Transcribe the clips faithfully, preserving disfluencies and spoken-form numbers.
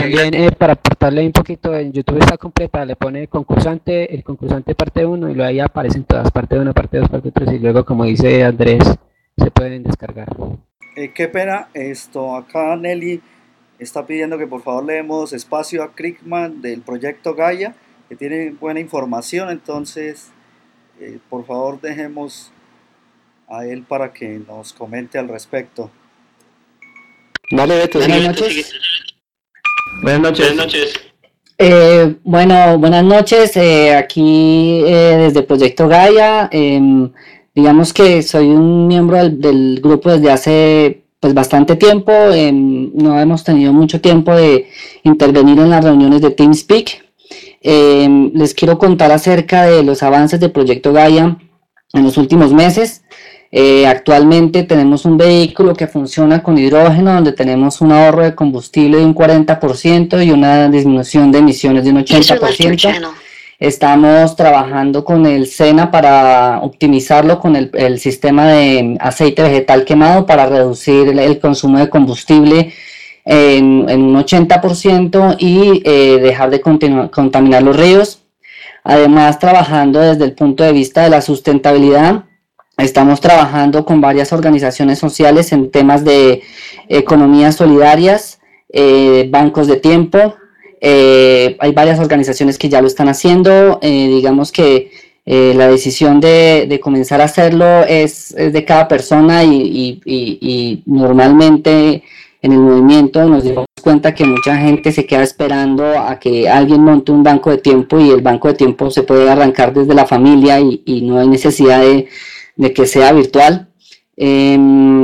también eh, para aportarle un poquito, en YouTube está completa, le pone concursante, el concursante parte uno y luego ahí aparecen todas, parte uno, parte dos, parte tres y luego como dice Andrés, se pueden descargar. Eh, qué pena, esto acá Nelly está pidiendo que por favor le demos espacio a Crickman del proyecto Gaia, que tiene buena información, entonces eh, por favor dejemos a él para que nos comente al respecto. Vale, Beto, Buenas sigue. noches. Buenas noches. Buenas noches. Eh, bueno, buenas noches. Eh, aquí eh, desde Proyecto Gaia. Eh, digamos que soy un miembro del, del grupo desde hace pues bastante tiempo. Eh, no hemos tenido mucho tiempo de intervenir en las reuniones de TeamSpeak. Eh, les quiero contar acerca de los avances de Proyecto Gaia en los últimos meses. Eh, actualmente tenemos un vehículo que funciona con hidrógeno, donde tenemos un ahorro de combustible de un cuarenta por ciento y una disminución de emisiones de un ochenta por ciento. Estamos trabajando con el SENA para optimizarlo con el, el sistema de aceite vegetal quemado para reducir el, el consumo de combustible en, en un ochenta por ciento y eh, dejar de contaminar los ríos. Además, trabajando desde el punto de vista de la sustentabilidad, estamos trabajando con varias organizaciones sociales en temas de economías solidarias, eh, bancos de tiempo. Eh, hay varias organizaciones que ya lo están haciendo. Eh, digamos que eh, la decisión de, de comenzar a hacerlo es, es de cada persona y, y, y, y normalmente en el movimiento nos dimos cuenta que mucha gente se queda esperando a que alguien monte un banco de tiempo y el banco de tiempo se puede arrancar desde la familia y, y no hay necesidad de de que sea virtual. Eh,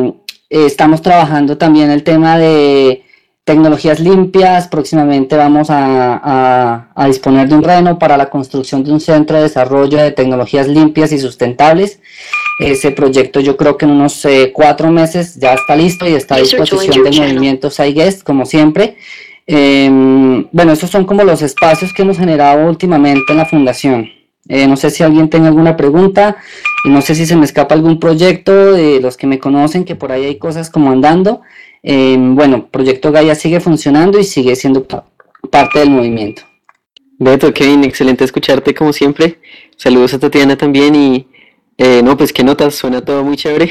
estamos trabajando también el tema de tecnologías limpias. Próximamente vamos a, a, a disponer de un reno para la construcción de un centro de desarrollo de tecnologías limpias y sustentables. Ese proyecto yo creo que en unos eh, cuatro meses ya está listo y está a disposición del movimiento SciGuest, como siempre. Eh, bueno, estos son como los espacios que hemos generado últimamente en la fundación. Eh, no sé si alguien tenga alguna pregunta y no sé si se me escapa algún proyecto de los que me conocen, que por ahí hay cosas como andando. Eh, bueno, Proyecto Gaia sigue funcionando y sigue siendo pa parte del movimiento. Beto, Kevin, excelente escucharte como siempre. Saludos a Tatiana también y eh, no, pues qué notas, suena todo muy chévere.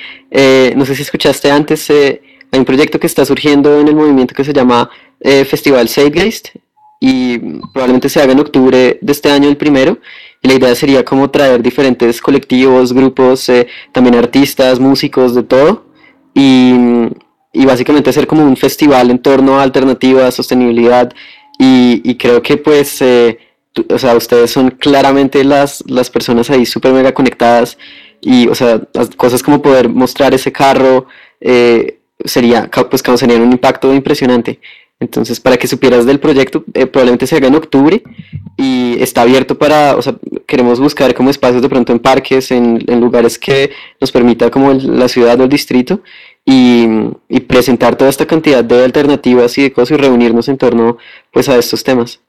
eh, no sé si escuchaste antes, eh, hay un proyecto que está surgiendo en el movimiento que se llama eh, Festival Zeitgeist, y probablemente se haga en octubre de este año el primero, y la idea sería como traer diferentes colectivos, grupos, eh, también artistas, músicos, de todo, y, y básicamente hacer como un festival en torno a alternativa, sostenibilidad, y, y creo que pues, eh, tu, o sea, ustedes son claramente las, las personas ahí súper mega conectadas, y o sea, cosas como poder mostrar ese carro, eh, sería, pues causaría un impacto impresionante. Entonces, para que supieras del proyecto, eh, probablemente se haga en octubre y está abierto para, o sea, queremos buscar como espacios de pronto en parques, en, en lugares que nos permita como el, la ciudad o el distrito y, y presentar toda esta cantidad de alternativas y de cosas y reunirnos en torno pues a estos temas.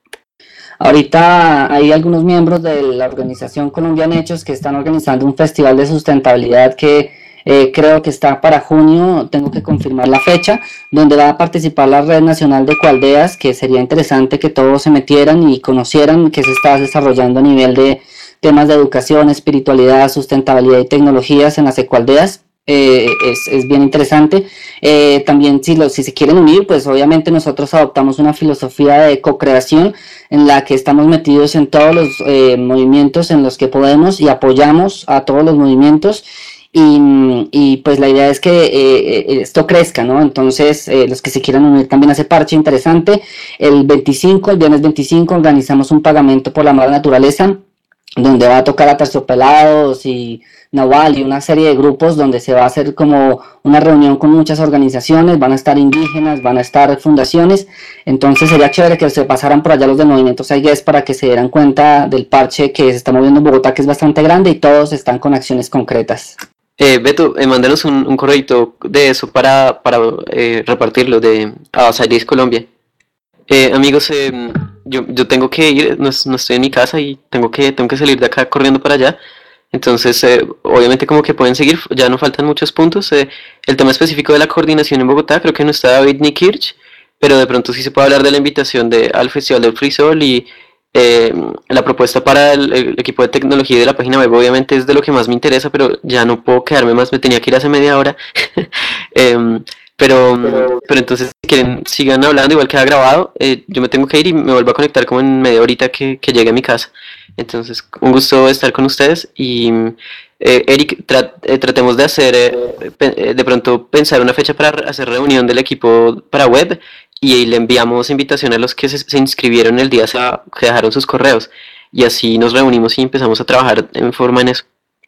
Ahorita hay algunos miembros de la organización Colombian Hechos que están organizando un festival de sustentabilidad que Eh, creo que está para junio, tengo que confirmar la fecha, donde va a participar la Red Nacional de Ecoaldeas, que sería interesante que todos se metieran y conocieran que se está desarrollando a nivel de temas de educación, espiritualidad, sustentabilidad y tecnologías en las ecoaldeas. Eh, es, es bien interesante. Eh, también si, lo, si se quieren unir, pues obviamente nosotros adoptamos una filosofía de co-creación en la que estamos metidos en todos los eh, movimientos en los que podemos y apoyamos a todos los movimientos. Y, y pues la idea es que eh, esto crezca, ¿no? Entonces eh, los que se quieran unir también a ese parche interesante. El veinticinco, el viernes veinticinco, organizamos un pagamento por la madre naturaleza, donde va a tocar a Terciopelados y Nahual y una serie de grupos, donde se va a hacer como una reunión con muchas organizaciones, van a estar indígenas, van a estar fundaciones. Entonces sería chévere que se pasaran por allá los del movimiento SciGuest para que se dieran cuenta del parche que se está moviendo en Bogotá, que es bastante grande y todos están con acciones concretas. Eh, Beto, eh, mándanos un, un correito de eso para, para eh, repartirlo de a SciGuest Colombia. Eh, amigos, eh, yo, yo tengo que ir, no, no estoy en mi casa y tengo que, tengo que salir de acá corriendo para allá. Entonces, eh, obviamente como que pueden seguir, ya no faltan muchos puntos. Eh, el tema específico de la coordinación en Bogotá, creo que no está David ni Kirch, pero de pronto sí se puede hablar de la invitación de, al Festival del Frisol y eh, la propuesta para el, el equipo de tecnología de la página web obviamente es de lo que más me interesa, pero ya no puedo quedarme más, me tenía que ir hace media hora. Em, pero, pero entonces si quieren sigan hablando, igual queda grabado, eh, yo me tengo que ir y me vuelvo a conectar como en media horita que, que llegue a mi casa. Entonces un gusto estar con ustedes y eh, Eric, tra eh, tratemos de hacer, eh, eh, de pronto pensar una fecha para hacer reunión del equipo para web y le enviamos invitación a los que se, se inscribieron el día que dejaron sus correos y así nos reunimos y empezamos a trabajar en forma en eso.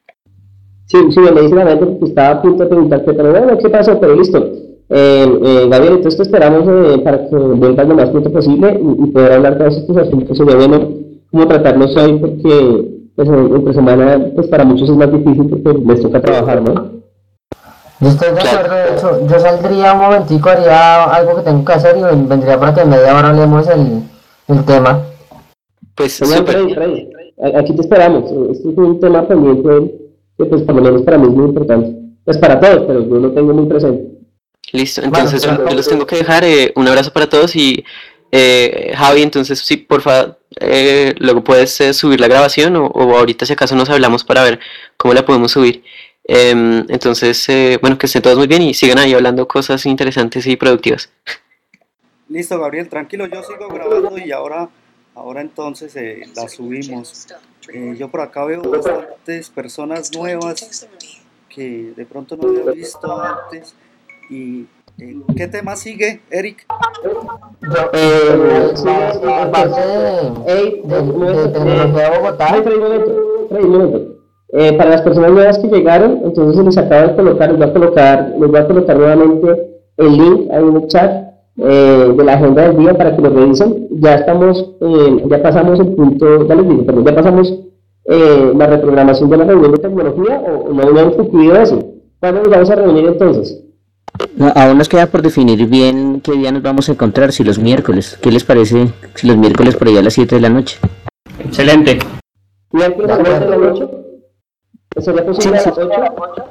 Sí, sí, me dice la mente porque estaba a punto de preguntarte, pero bueno, ¿qué pasó? Pero listo. Eh, eh, Gabriel, entonces te esperamos eh, para que vuelvas lo más pronto posible y, y poder hablar de todos estos asuntos. Sería bueno como tratarlos hoy porque pues, entre semana pues para muchos es más difícil porque les toca trabajar, ¿no? Yo estoy de acuerdo, de hecho, yo saldría un momentico, haría algo que tengo que hacer y vendría para que en media hora hablemos el, el tema. Pues Bueno, súper. Freddy, Freddy, aquí te esperamos. Este es un tema pendiente que pues por lo menos para mí es muy importante. Pues para todos, pero yo lo tengo muy presente. Listo, entonces Bueno, yo los tengo que dejar. Eh, un abrazo para todos y eh, Javi, entonces sí, por favor, eh, luego puedes eh, subir la grabación o, o ahorita si acaso nos hablamos para ver cómo la podemos subir. Eh, entonces, eh, bueno, que estén todos muy bien y sigan ahí hablando cosas interesantes y productivas. Listo, Gabriel, tranquilo, yo sigo grabando y ahora, ahora entonces eh, la subimos. Eh, yo por acá veo bastantes personas nuevas que de pronto no había visto antes. ¿Y eh, qué tema sigue, Eric? Yo, Eh, la, la parte de, Ey, de, un de momento, tecnología de eh, Bogotá. Freddy, Freddy, un momento, Freddy, un momento. Eh, para las personas nuevas que llegaron, entonces se les acaba de colocar, les voy a colocar, les voy a colocar nuevamente el link ahí en el chat eh, de la agenda del día para que lo revisen. Ya estamos, eh, ya pasamos el punto, ya les digo, perdón, ya pasamos eh, la reprogramación de la reunión de tecnología o, o no, no hemos concluido eso. ¿Cuándo nos vamos a reunir entonces? No, aún nos queda por definir bien qué día nos vamos a encontrar, si los miércoles. ¿Qué les parece si los miércoles por allá a las siete de la noche? Excelente. ¿Miércoles a las siete de la noche? ¿Sería posible a las ocho?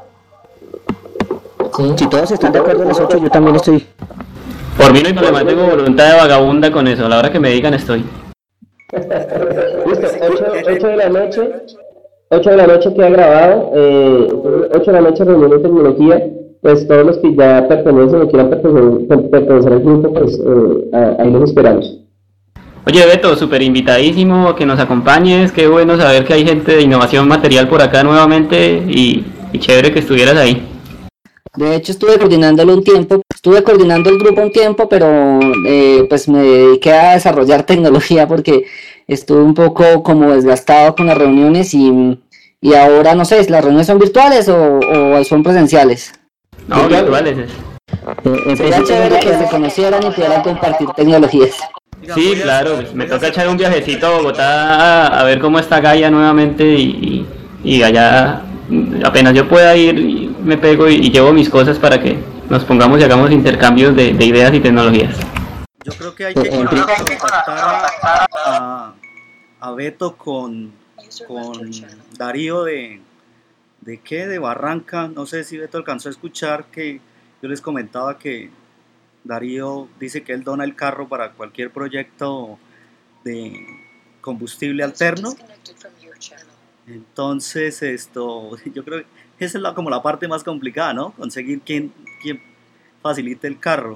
Sí. Si todos están de acuerdo a las ocho, yo también estoy. Por mí no hay problema, tengo voluntad de vagabunda con eso. A la hora que me digan estoy. Listo, ocho de la noche, ocho de la noche queda grabado, eh, ocho de la noche reunión de tecnología, pues todos los que ya pertenecen o quieran pertenecer, pertenecer al grupo, pues eh, ahí los esperamos. Oye Beto, súper invitadísimo a que nos acompañes, qué bueno saber que hay gente de innovación material por acá nuevamente y, y chévere que estuvieras ahí. De hecho, estuve coordinándolo un tiempo, estuve coordinando el grupo un tiempo, pero eh, pues me dediqué a desarrollar tecnología porque estuve un poco como desgastado con las reuniones y, y ahora no sé, ¿las reuniones son virtuales o, o son presenciales? No, virtuales es. Eh, Sería chévere que se conocieran y pudieran compartir tecnologías. Sí, claro, pues me toca echar un viajecito a Bogotá a, a ver cómo está Gaia nuevamente y, y, y allá apenas yo pueda ir me pego y, y llevo mis cosas para que nos pongamos y hagamos intercambios de, de ideas y tecnologías. Yo creo que hay que contactar a, a, a Beto con, con Darío de, de qué, de Barranca. No sé si Beto alcanzó a escuchar que yo les comentaba que Darío dice que él dona el carro para cualquier proyecto de combustible alterno. Entonces, esto, yo creo que esa es la, como la parte más complicada, ¿no? Conseguir quien, quien facilite el carro.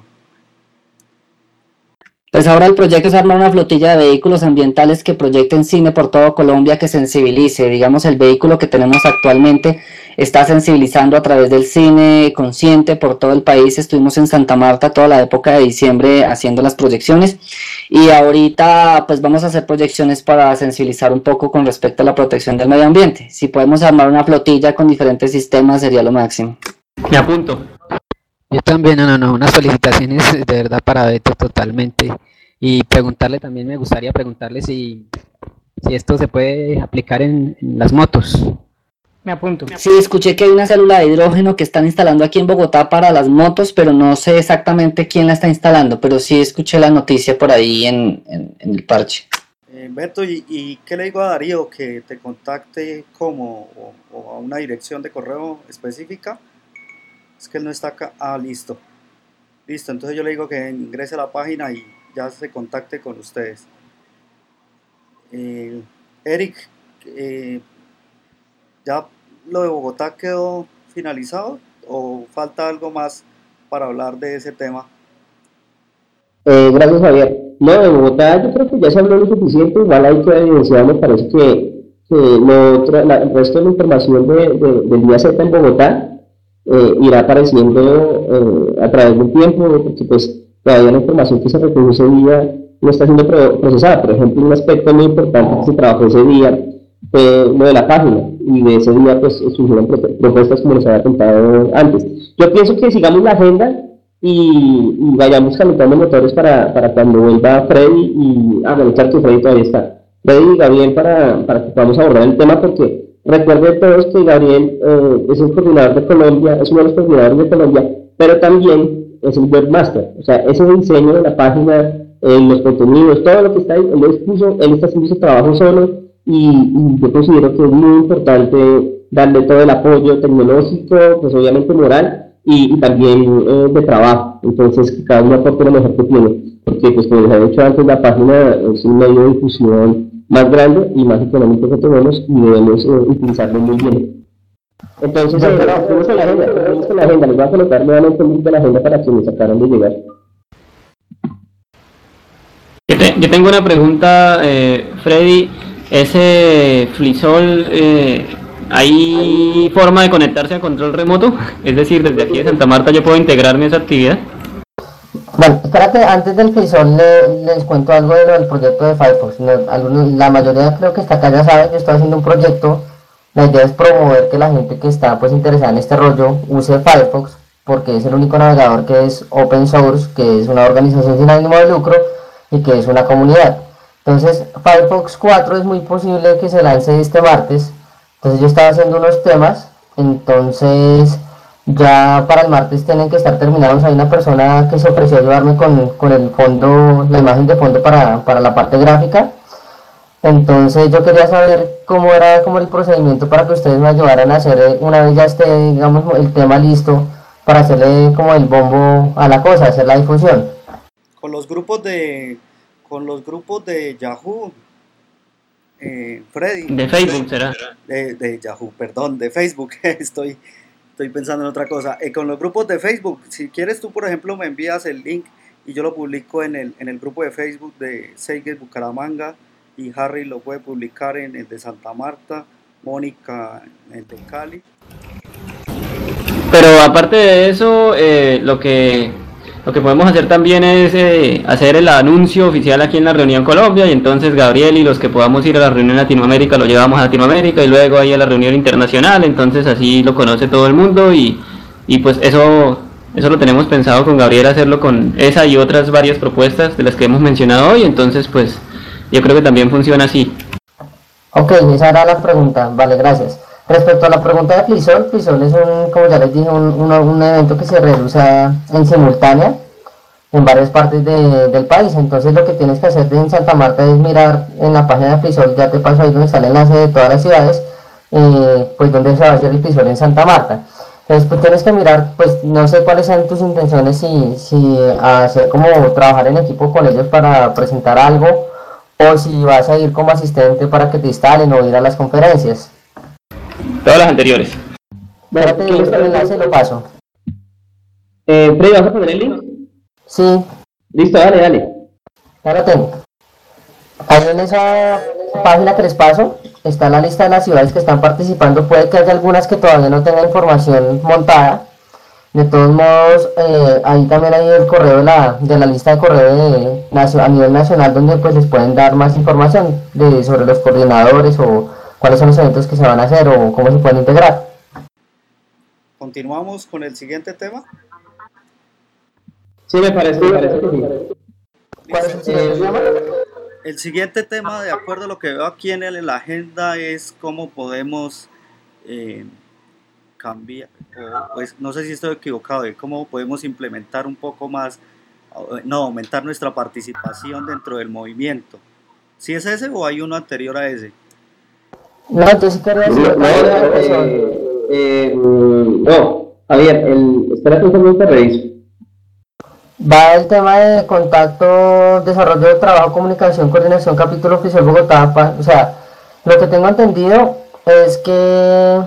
Pues ahora el proyecto es armar una flotilla de vehículos ambientales que proyecten cine por todo Colombia, que sensibilice. Digamos, el vehículo que tenemos actualmente está sensibilizando a través del cine consciente por todo el país. Estuvimos en Santa Marta toda la época de diciembre haciendo las proyecciones y ahorita pues vamos a hacer proyecciones para sensibilizar un poco con respecto a la protección del medio ambiente. Si podemos armar una flotilla con diferentes sistemas sería lo máximo. Me apunto. Yo también, no, no, no, unas felicitaciones de verdad para Beto totalmente. Y preguntarle también, me gustaría preguntarle si, si esto se puede aplicar en, en las motos. Me apunto. Sí, escuché que hay una célula de hidrógeno que están instalando aquí en Bogotá para las motos, pero no sé exactamente quién la está instalando, pero sí escuché la noticia por ahí en, en, en el parche. Eh, Beto, ¿y, ¿y qué le digo a Darío? ¿Que te contacte como o, o a una dirección de correo específica? Es que él no está acá. Ah, listo. Listo, entonces yo le digo que ingrese a la página y ya se contacte con ustedes. Eh, Eric, eh, ¿ya lo de Bogotá quedó finalizado o falta algo más para hablar de ese tema? Eh, gracias, Javier. No, de Bogotá yo creo que ya se habló lo suficiente, igual hay que evidenciar, me parece que, que lo otro, la, el resto de la información de, de, del día Z en Bogotá eh, irá apareciendo eh, a través del tiempo, porque pues todavía la información que se recogió ese día no está siendo pro, procesada. Por ejemplo, un aspecto muy importante que se trabajó ese día fue lo de la página, y de ese día pues surgieron propuestas como les había contado antes. Yo pienso que sigamos la agenda y, y vayamos calentando motores para, para cuando vuelva Freddy y, ah, bueno, claro que Freddy todavía está, Freddy y Gabriel para, para que podamos abordar el tema, porque recuerden todos que Gabriel eh, es el coordinador de Colombia, es uno de los coordinadores de Colombia, pero también es el webmaster, o sea, ese diseño de la página, eh, los contenidos, todo lo que está ahí, él, expuso, él está haciendo ese trabajo solo, y, y yo considero que es muy importante darle todo el apoyo tecnológico, pues obviamente moral, y, y también eh, de trabajo. Entonces, que cada uno aporte lo mejor que tiene, porque pues como les he dicho antes, la página es un medio de difusión más grande y más económico que tenemos, y debemos eh, utilizarlo muy bien. Entonces, eh, tenemos en la agenda, tenemos en la agenda, les voy a colocar nuevamente el link de la agenda para quienes acaban de llegar. Yo, te, yo tengo una pregunta, eh, Freddy. Ese Flisol, eh, ¿hay forma de conectarse a control remoto? Es decir, desde aquí de Santa Marta yo puedo integrarme a esa actividad. Bueno, espérate, antes del Flisol le, les cuento algo de lo del proyecto de Firefox. No, algunos, la mayoría creo que está acá ya saben que estoy haciendo un proyecto. La idea es promover que la gente que está pues interesada en este rollo use Firefox, porque es el único navegador que es open source, que es una organización sin ánimo de lucro y que es una comunidad. Entonces, Firefox cuatro es muy posible que se lance este martes. Entonces yo estaba haciendo unos temas, entonces ya para el martes tienen que estar terminados. Hay una persona que se ofreció a ayudarme con, con el fondo, la imagen de fondo para, para la parte gráfica. Entonces yo quería saber cómo era como el procedimiento para que ustedes me ayudaran a hacer, una vez ya esté, digamos, el tema listo, para hacerle como el bombo a la cosa, hacer la difusión. Con los grupos de... con los grupos de Yahoo, eh, Freddy. De Facebook será. De, de Yahoo, perdón, de Facebook, estoy, estoy pensando en otra cosa. Eh, con los grupos de Facebook, si quieres tú, por ejemplo, me envías el link y yo lo publico en el, en el grupo de Facebook de Seigues Bucaramanga, y Harry lo puede publicar en el de Santa Marta, Mónica en el de Cali. Pero aparte de eso, eh, lo que... Lo que podemos hacer también es eh, hacer el anuncio oficial aquí en la reunión Colombia, y entonces Gabriel y los que podamos ir a la reunión Latinoamérica lo llevamos a Latinoamérica, y luego ahí a la reunión internacional, entonces así lo conoce todo el mundo, y, y pues eso, eso lo tenemos pensado con Gabriel, hacerlo con esa y otras varias propuestas de las que hemos mencionado hoy. Entonces pues yo creo que también funciona así. Ok, esa era la pregunta, vale, gracias. Respecto a la pregunta de Flisol, Flisol es un, como ya les dije, un, un, un evento que se realiza en simultánea en varias partes de, del país. Entonces lo que tienes que hacer en Santa Marta es mirar en la página de Flisol, ya te paso ahí donde está el enlace de todas las ciudades, eh, pues donde se va a hacer el Flisol en Santa Marta. Entonces pues tienes que mirar, pues no sé cuáles sean tus intenciones, si, si hacer como trabajar en equipo con ellos para presentar algo, o si vas a ir como asistente para que te instalen o ir a las conferencias. Todas las anteriores. Bueno, espérate, yo este enlace lo paso. Eh, Freddy, ¿vas a poner el link? Sí. Listo, dale, dale. Ya lo tengo. Ahí en esa página que les paso está la lista de las ciudades que están participando. Puede que haya algunas que todavía no tengan información montada. De todos modos, eh, ahí también hay el correo de la, de la lista de correo de, a nivel nacional, donde pues les pueden dar más información de, sobre los coordinadores, o cuáles son los eventos que se van a hacer, o cómo se pueden integrar. ¿Continuamos con el siguiente tema? Sí, me parece, me parece que sí. ¿Cuál es el siguiente tema? El siguiente tema, de acuerdo a lo que veo aquí en, el, en la agenda, es cómo podemos eh, cambiar, o, pues, no sé si estoy equivocado, de cómo podemos implementar un poco más, no, aumentar nuestra participación dentro del movimiento. ¿Sí es ese o hay uno anterior a ese? No, entonces quería decir... No, eh, eh, no, Javier, el, espérate un segundo, te reviso. Va el tema de contacto, desarrollo de trabajo, comunicación, coordinación, capítulo oficial Bogotá. pa- O sea, lo que tengo entendido es que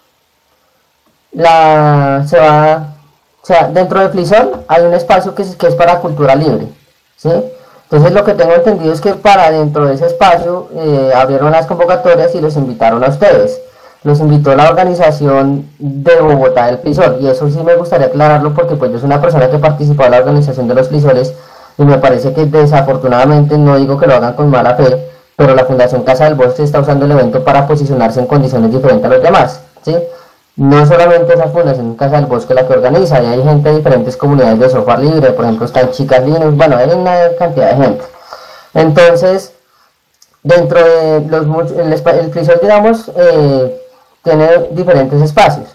la se va, o sea, dentro de Flisol hay un espacio que es, que es para cultura libre, ¿sí? Entonces lo que tengo entendido es que para dentro de ese espacio eh, abrieron las convocatorias y los invitaron a ustedes. Los invitó la organización de Bogotá del Flisol, y eso sí me gustaría aclararlo porque pues yo soy una persona que participó en la organización de los Flisoles y me parece que desafortunadamente, no digo que lo hagan con mala fe, pero la Fundación Casa del Bosque está usando el evento para posicionarse en condiciones diferentes a los demás, ¿sí? No solamente esa Fundación Casa del Bosque la que organiza, y hay gente de diferentes comunidades de software libre, por ejemplo están Chicas Linux, bueno, hay una cantidad de gente. Entonces, dentro de los much- el, espa- el Flisol, digamos, eh, tiene diferentes espacios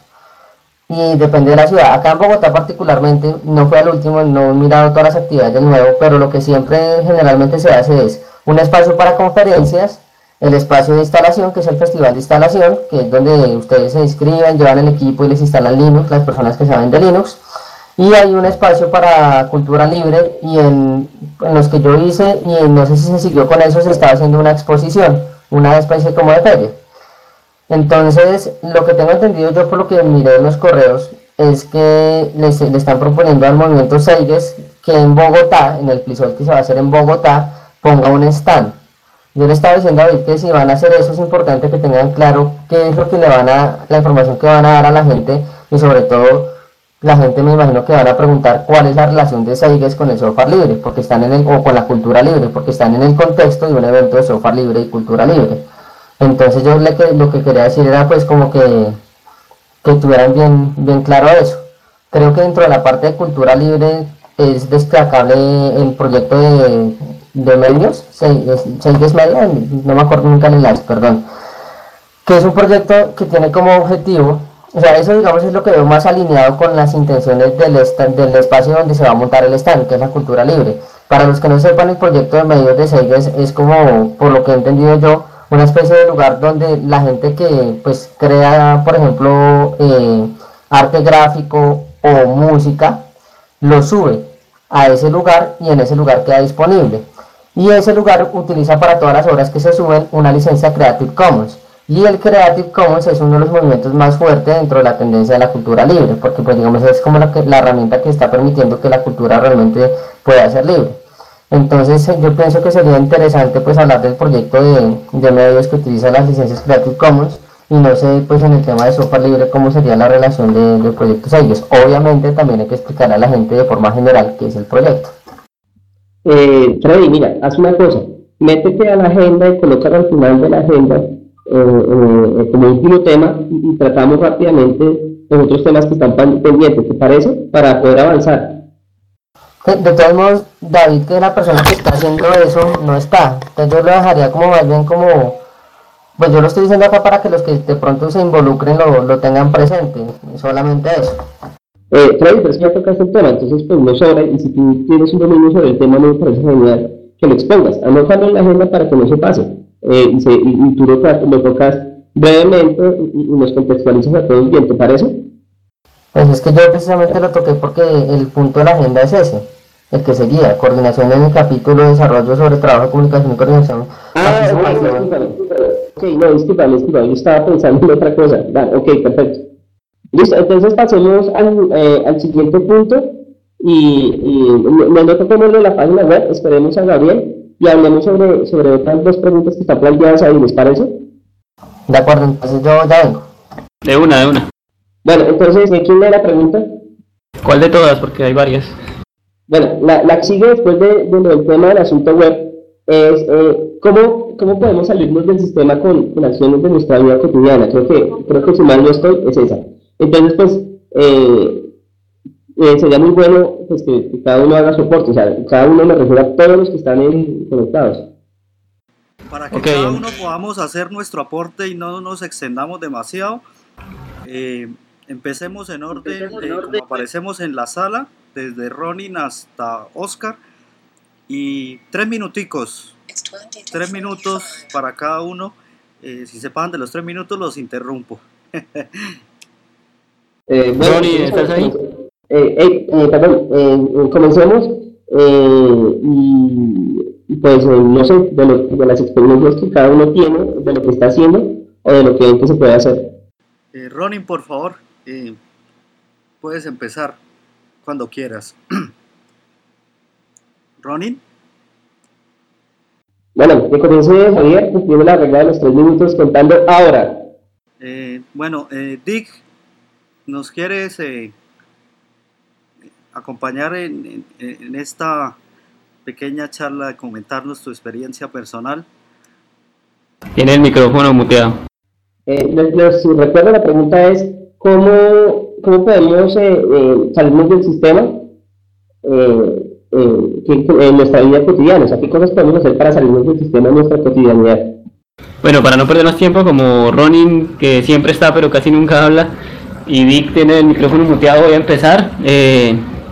y depende de la ciudad. Acá en Bogotá particularmente, no fue al último, no he mirado todas las actividades de nuevo, pero lo que siempre generalmente se hace es un espacio para conferencias, el espacio de instalación, que es el festival de instalación, que es donde ustedes se inscriben, llevan el equipo y les instalan Linux, las personas que saben de Linux, y hay un espacio para cultura libre, y en, en los que yo hice, y no sé si se siguió con eso, se estaba haciendo una exposición, una especie como de feria. Entonces, lo que tengo entendido yo por lo que miré en los correos es que les- le están proponiendo al movimiento Seiges que en Bogotá, en el Flisol que se va a hacer en Bogotá, ponga un stand. Yo le estaba diciendo a David que si van a hacer eso es importante que tengan claro qué es lo que le van a, la información que van a dar a la gente, y sobre todo la gente, me imagino que van a preguntar cuál es la relación de Seiges con el software libre, porque están en el, o con la cultura libre, porque están en el contexto de un evento de software libre y cultura libre. Entonces yo le que- lo que quería decir era pues como que, que tuvieran bien, bien claro eso. Creo que dentro de la parte de cultura libre es destacable el proyecto de, de medios, Seiges Media, no me acuerdo nunca el enlace, perdón, que es un proyecto que tiene como objetivo, o sea, eso digamos es lo que veo más alineado con las intenciones del, esta- del espacio donde se va a montar el stand, que es la cultura libre. Para los que no sepan, el proyecto de medios de Seiges es como, por lo que he entendido yo, una especie de lugar donde la gente que pues crea, por ejemplo, eh, arte gráfico o música, lo sube a ese lugar y en ese lugar queda disponible. Y ese lugar utiliza para todas las obras que se suben una licencia Creative Commons. Y el Creative Commons es uno de los movimientos más fuertes dentro de la tendencia de la cultura libre, porque pues digamos es como la, que, la herramienta que está permitiendo que la cultura realmente pueda ser libre. Entonces eh, yo pienso que sería interesante pues hablar del proyecto de, de medios que utiliza las licencias Creative Commons, y no sé pues en el tema de software libre cómo sería la relación de, de proyectos a ellos. Obviamente también hay que explicar a la gente de forma general qué es el proyecto. Eh, Freddy, mira, haz una cosa, métete a la agenda y colócala al final de la agenda eh, eh, como último tema, y, y tratamos rápidamente los otros temas que están pan- pendientes, ¿te parece? Para poder avanzar. De, de todos modos, David, que es la persona que está haciendo eso, no está. Entonces yo lo dejaría como más bien como, pues yo lo estoy diciendo acá para que los que de pronto se involucren lo, lo tengan presente, solamente eso. Eh, Freddy, pero es que ya tocaste el tema, entonces pues no sobra, y si tú tienes un dominio sobre el tema, me parece genial que lo expongas. Anótalo en la agenda para que no se pase, eh, y, se, y, y tú lo, tra- lo tocas brevemente y, y nos contextualizas a todos bien, ¿te parece? Pues es que yo precisamente lo toqué porque el punto de la agenda es ese, el que seguía, coordinación en el capítulo de desarrollo sobre trabajo, comunicación y coordinación. Ah, ok, participación. discúlpame, ok, no, discúlpame, discúlpame, yo estaba pensando en otra cosa. Vale, ok, perfecto. Listo, entonces pasemos al, eh, al siguiente punto, y, y me me anoto como de la página web, esperemos a Gabriel y hablemos sobre, sobre otras dos preguntas que están planteadas ahí, ¿les parece? De acuerdo, entonces yo ya vengo. De una, de una. Bueno, entonces, ¿de quién lee la pregunta? ¿Cuál de todas? Porque hay varias. Bueno, la, la que sigue después de, de lo del tema del asunto web es eh, ¿cómo, cómo podemos salirnos del sistema con, con acciones de nuestra vida cotidiana. Creo que, creo que si mal no estoy, es esa. Entonces, pues, eh, eh, sería muy bueno pues, que, que cada uno haga soporte, o sea, cada uno me refiero a todos los que están en, conectados. Para que Ok. cada uno podamos hacer nuestro aporte y no nos extendamos demasiado, eh, empecemos en orden, de como aparecemos en la sala, desde Ronin hasta Oscar, y tres minuticos, tres minutos para cada uno. Eh, si se pasan de los tres minutos, los interrumpo. Eh, bueno, Ronnie, entonces, ¿estás ahí? Eh, eh, eh, perdón, eh, comencemos eh, y, y pues eh, no sé, de, lo, de las experiencias que cada uno tiene, de lo que está haciendo o de lo que ven que se puede hacer. Eh, Ronin, por favor, eh, puedes empezar cuando quieras. Ronin. Bueno, que comience Javier, cumpliendo la regla de los tres minutos contando ahora. Eh, bueno, eh, Dick, ¿nos quieres eh, acompañar en, en, en esta pequeña charla de comentarnos tu experiencia personal? Tiene el micrófono muteado. Eh, les, les recuerdo, la pregunta es, ¿cómo, cómo podemos eh, eh, salirnos del sistema eh, eh, que, en nuestra vida cotidiana? O sea, ¿qué cosas podemos hacer para salirnos del sistema en nuestra cotidianidad? Bueno, para no perdernos tiempo, como Ronin, que siempre está pero casi nunca habla, y Vic tiene el micrófono muteado, voy a empezar. Eh,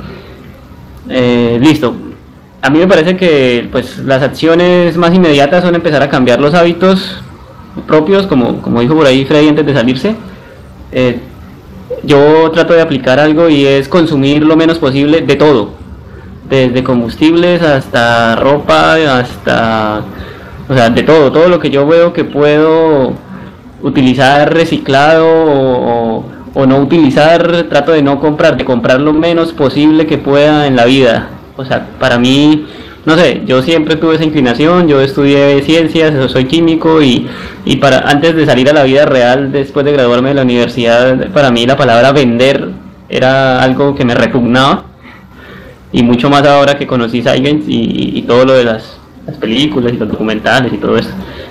eh, listo. A mí me parece que pues las acciones más inmediatas son empezar a cambiar los hábitos propios, como, como dijo por ahí Freddy antes de salirse. Eh, yo trato de aplicar algo y es consumir lo menos posible de todo, desde combustibles hasta ropa, hasta, o sea, de todo, todo lo que yo veo que puedo utilizar reciclado o, o, o no utilizar, trato de no comprar, de comprar lo menos posible que pueda en la vida. O sea, para mí, no sé, yo siempre tuve esa inclinación, yo estudié ciencias, soy químico y, y para antes de salir a la vida real, después de graduarme de la universidad, para mí la palabra vender era algo que me repugnaba, y mucho más ahora que conocí Science y, y todo lo de las, las películas y los documentales y todo eso.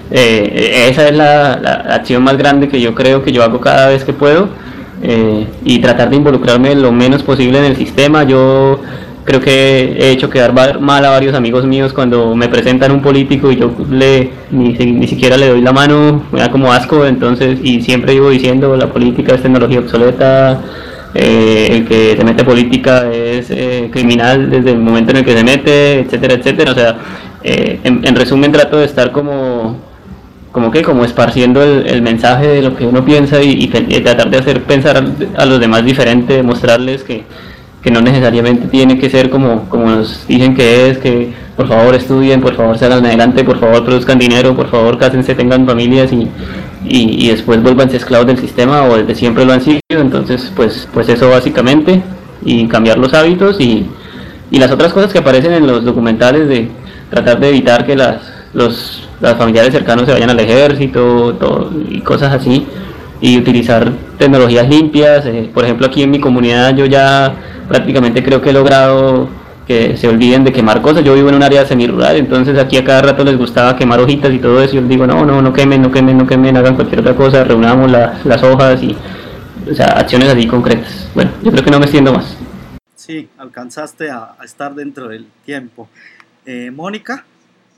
Eh, esa es la, la acción más grande que yo creo que yo hago cada vez que puedo, eh, y tratar de involucrarme lo menos posible en el sistema. Yo creo que he hecho quedar mal a varios amigos míos cuando me presentan un político y yo le ni, ni siquiera le doy la mano, me da como asco. Entonces, y siempre vivo diciendo, la política es tecnología obsoleta, eh, el que se mete a política es eh, criminal desde el momento en el que se mete, etcétera, etcétera. O sea, eh, en, en resumen, trato de estar como como que como esparciendo el, el mensaje de lo que uno piensa y, y, y tratar de hacer pensar a, a los demás diferente, mostrarles que que no necesariamente tiene que ser como, como nos dicen que es, que por favor estudien, por favor salgan adelante, por favor produzcan dinero, por favor cásense, tengan familias y, y, y después vuélvanse esclavos del sistema, o desde siempre lo han sido. Entonces pues, pues eso básicamente, y cambiar los hábitos y, y las otras cosas que aparecen en los documentales, de tratar de evitar que las, los, los familiares cercanos se vayan al ejército, todo, y cosas así, y utilizar tecnologías limpias. Eh, por ejemplo, aquí en mi comunidad yo ya prácticamente creo que he logrado que se olviden de quemar cosas. Yo vivo en un área semirural, entonces aquí a cada rato les gustaba quemar hojitas y todo eso. Yo les digo, no, no, no quemen, no quemen, no quemen, hagan cualquier otra cosa, reunamos la, las hojas y, o sea, acciones así concretas. Bueno, yo creo que no me extiendo más. Sí, alcanzaste a, a estar dentro del tiempo. Eh, Mónica.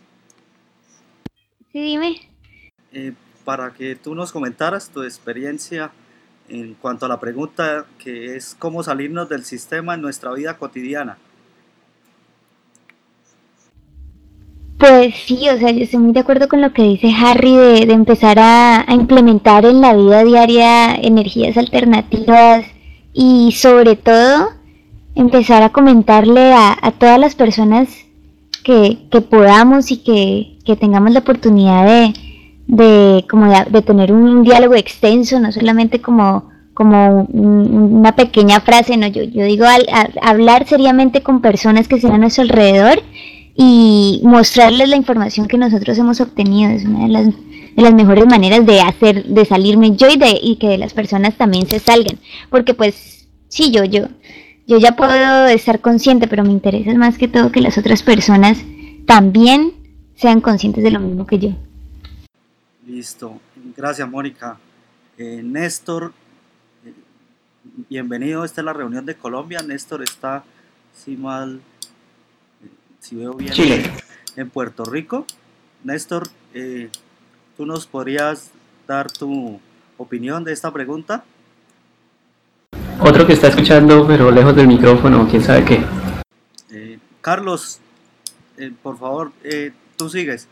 Sí, dime. Eh, para que tú nos comentaras tu experiencia en cuanto a la pregunta, que es cómo salirnos del sistema en nuestra vida cotidiana. Pues sí, o sea, yo estoy muy de acuerdo con lo que dice Harry de, de empezar a, a implementar en la vida diaria energías alternativas, y sobre todo empezar a comentarle a, a todas las personas que, que podamos y que, que tengamos la oportunidad de de como de, de tener un diálogo extenso, no solamente como, como un, una pequeña frase, no, yo, yo digo al, a, hablar seriamente con personas que estén a nuestro alrededor y mostrarles la información que nosotros hemos obtenido. Es una de las, de las mejores maneras de hacer, de salirme yo y, de, y que de las personas también se salgan, porque pues sí, yo, yo, yo ya puedo estar consciente, pero me interesa más que todo que las otras personas también sean conscientes de lo mismo que yo. Listo, gracias Mónica. Eh, Néstor, eh, bienvenido, esta es la reunión de Colombia. Néstor está, si mal, eh, si veo bien, Chile, en Puerto Rico. Néstor, eh, ¿tú nos podrías dar tu opinión de esta pregunta? otro que está escuchando pero lejos del micrófono, quién sabe qué. Eh, Carlos, eh, por favor, eh, tú sigues.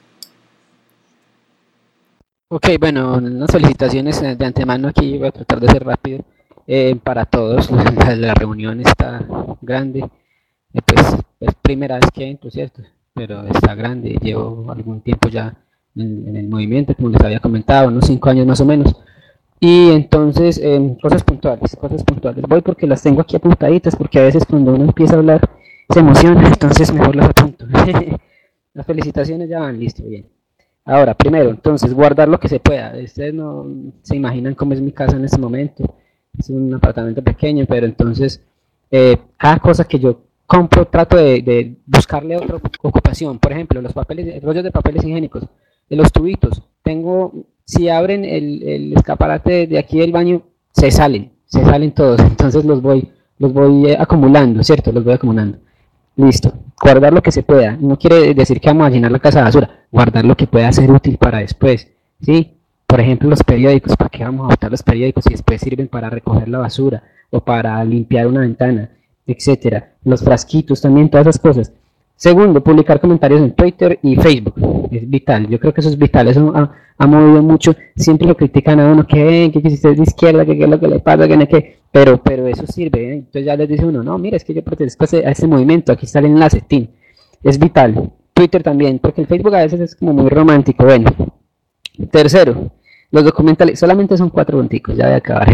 Ok, bueno, unas felicitaciones de antemano aquí, voy a tratar de ser rápido. eh, para todos. La, la reunión está grande, eh, pues es primera vez que entro, ¿cierto? Pero está grande, llevo algún tiempo ya en, en el movimiento, como les había comentado, unos cinco años más o menos. Y entonces, eh, cosas puntuales, cosas puntuales. Voy porque las tengo aquí apuntaditas, porque a veces cuando uno empieza a hablar se emociona, entonces mejor las apunto. Las felicitaciones ya van, listo, bien. Ahora, primero, entonces, guardar lo que se pueda. Ustedes no se imaginan cómo es mi casa en este momento. Es un apartamento pequeño, pero entonces, eh, cada cosa que yo compro, trato de, de buscarle otra ocupación. Por ejemplo, los papeles, rollos de papeles higiénicos, de los tubitos. Tengo, si abren el, el escaparate de aquí del baño, se salen, se salen todos. Entonces los voy, los voy eh, acumulando, ¿cierto? Los voy acumulando. Listo. Guardar lo que se pueda. No quiere decir que vamos a llenar la casa de basura. Guardar lo que pueda ser útil para después. ¿Sí? Por ejemplo, los periódicos. ¿Para qué vamos a botar los periódicos si después sirven para recoger la basura o para limpiar una ventana, etcétera? Los frasquitos también, todas esas cosas. Segundo, publicar comentarios en Twitter y Facebook. Es vital. Yo creo que eso es vital. Eso ha, ha movido mucho. Siempre lo critican a uno que, que, que si usted es de izquierda, que qué es lo que le pasa, que no que. Pero, pero eso sirve, ¿eh? Entonces ya les dice uno, no, mira, es que yo pertenezco a ese, a ese movimiento, aquí está el enlace, tin. Es vital. Twitter también, porque el Facebook a veces es como muy romántico. Bueno. Tercero, los documentales, solamente son cuatro punticos, ya voy a acabar.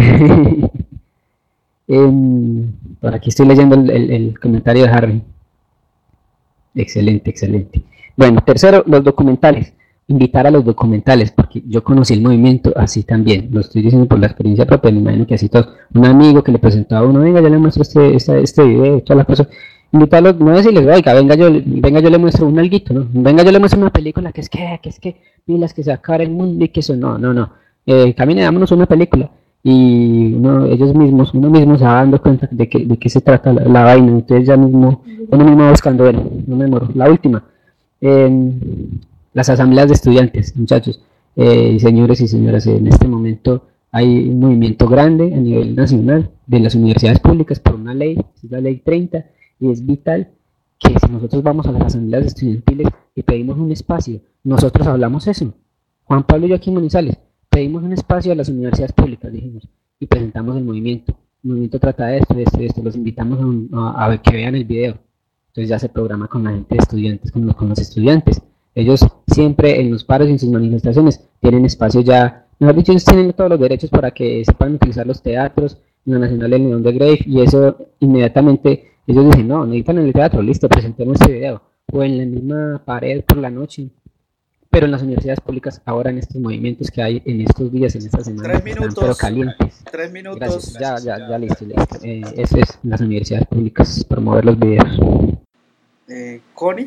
eh, por aquí estoy leyendo el, el, el comentario de Harry. Excelente, excelente. Bueno, tercero, los documentales. Invitar a los documentales, porque yo conocí el movimiento así también, lo estoy diciendo por la experiencia propia, me imagino que así todos, un amigo que le presentó a uno, venga, yo le muestro este, este, este video, todas las cosas, invitarlos, no decirles, oiga, venga yo, venga yo le muestro un alguito, ¿no? Venga yo le muestro una película que es que, que es que, ni las que sacar el mundo y que eso, no, no, no, eh, camine, dámonos una película, y uno, ellos mismos, uno mismo se va dando cuenta de que, de qué se trata la, la vaina, entonces ya mismo, uno mismo va buscando, bueno, no me demoro, la última, eh, las asambleas de estudiantes, muchachos, eh, señores y señoras, en este momento hay un movimiento grande a nivel nacional de las universidades públicas por una ley, es la ley treinta, y es vital que si nosotros vamos a las asambleas estudiantiles y pedimos un espacio, nosotros hablamos eso, Juan Pablo y yo aquí en Manizales, pedimos un espacio a las universidades públicas, dijimos, y presentamos el movimiento, el movimiento trata de esto, de esto, de esto, los invitamos a, un, a, a ver que vean el video, entonces ya se programa con la gente de estudiantes, con los, con los estudiantes. Ellos siempre en los paros y en sus manifestaciones tienen espacio ya, mejor dicho, ellos tienen todos los derechos para que se puedan utilizar los teatros, en la Nacional del León de Grave, y eso inmediatamente ellos dicen, no, necesitan el teatro, listo, presentemos este video, o en la misma pared por la noche, pero en las universidades públicas ahora en estos movimientos que hay en estos días, en estas semanas, Tres minutos, están pero calientes. Tres minutos. Gracias, ya, ya, ya listo, listo. Eh, eso es las universidades públicas, promover los videos. Eh, Connie.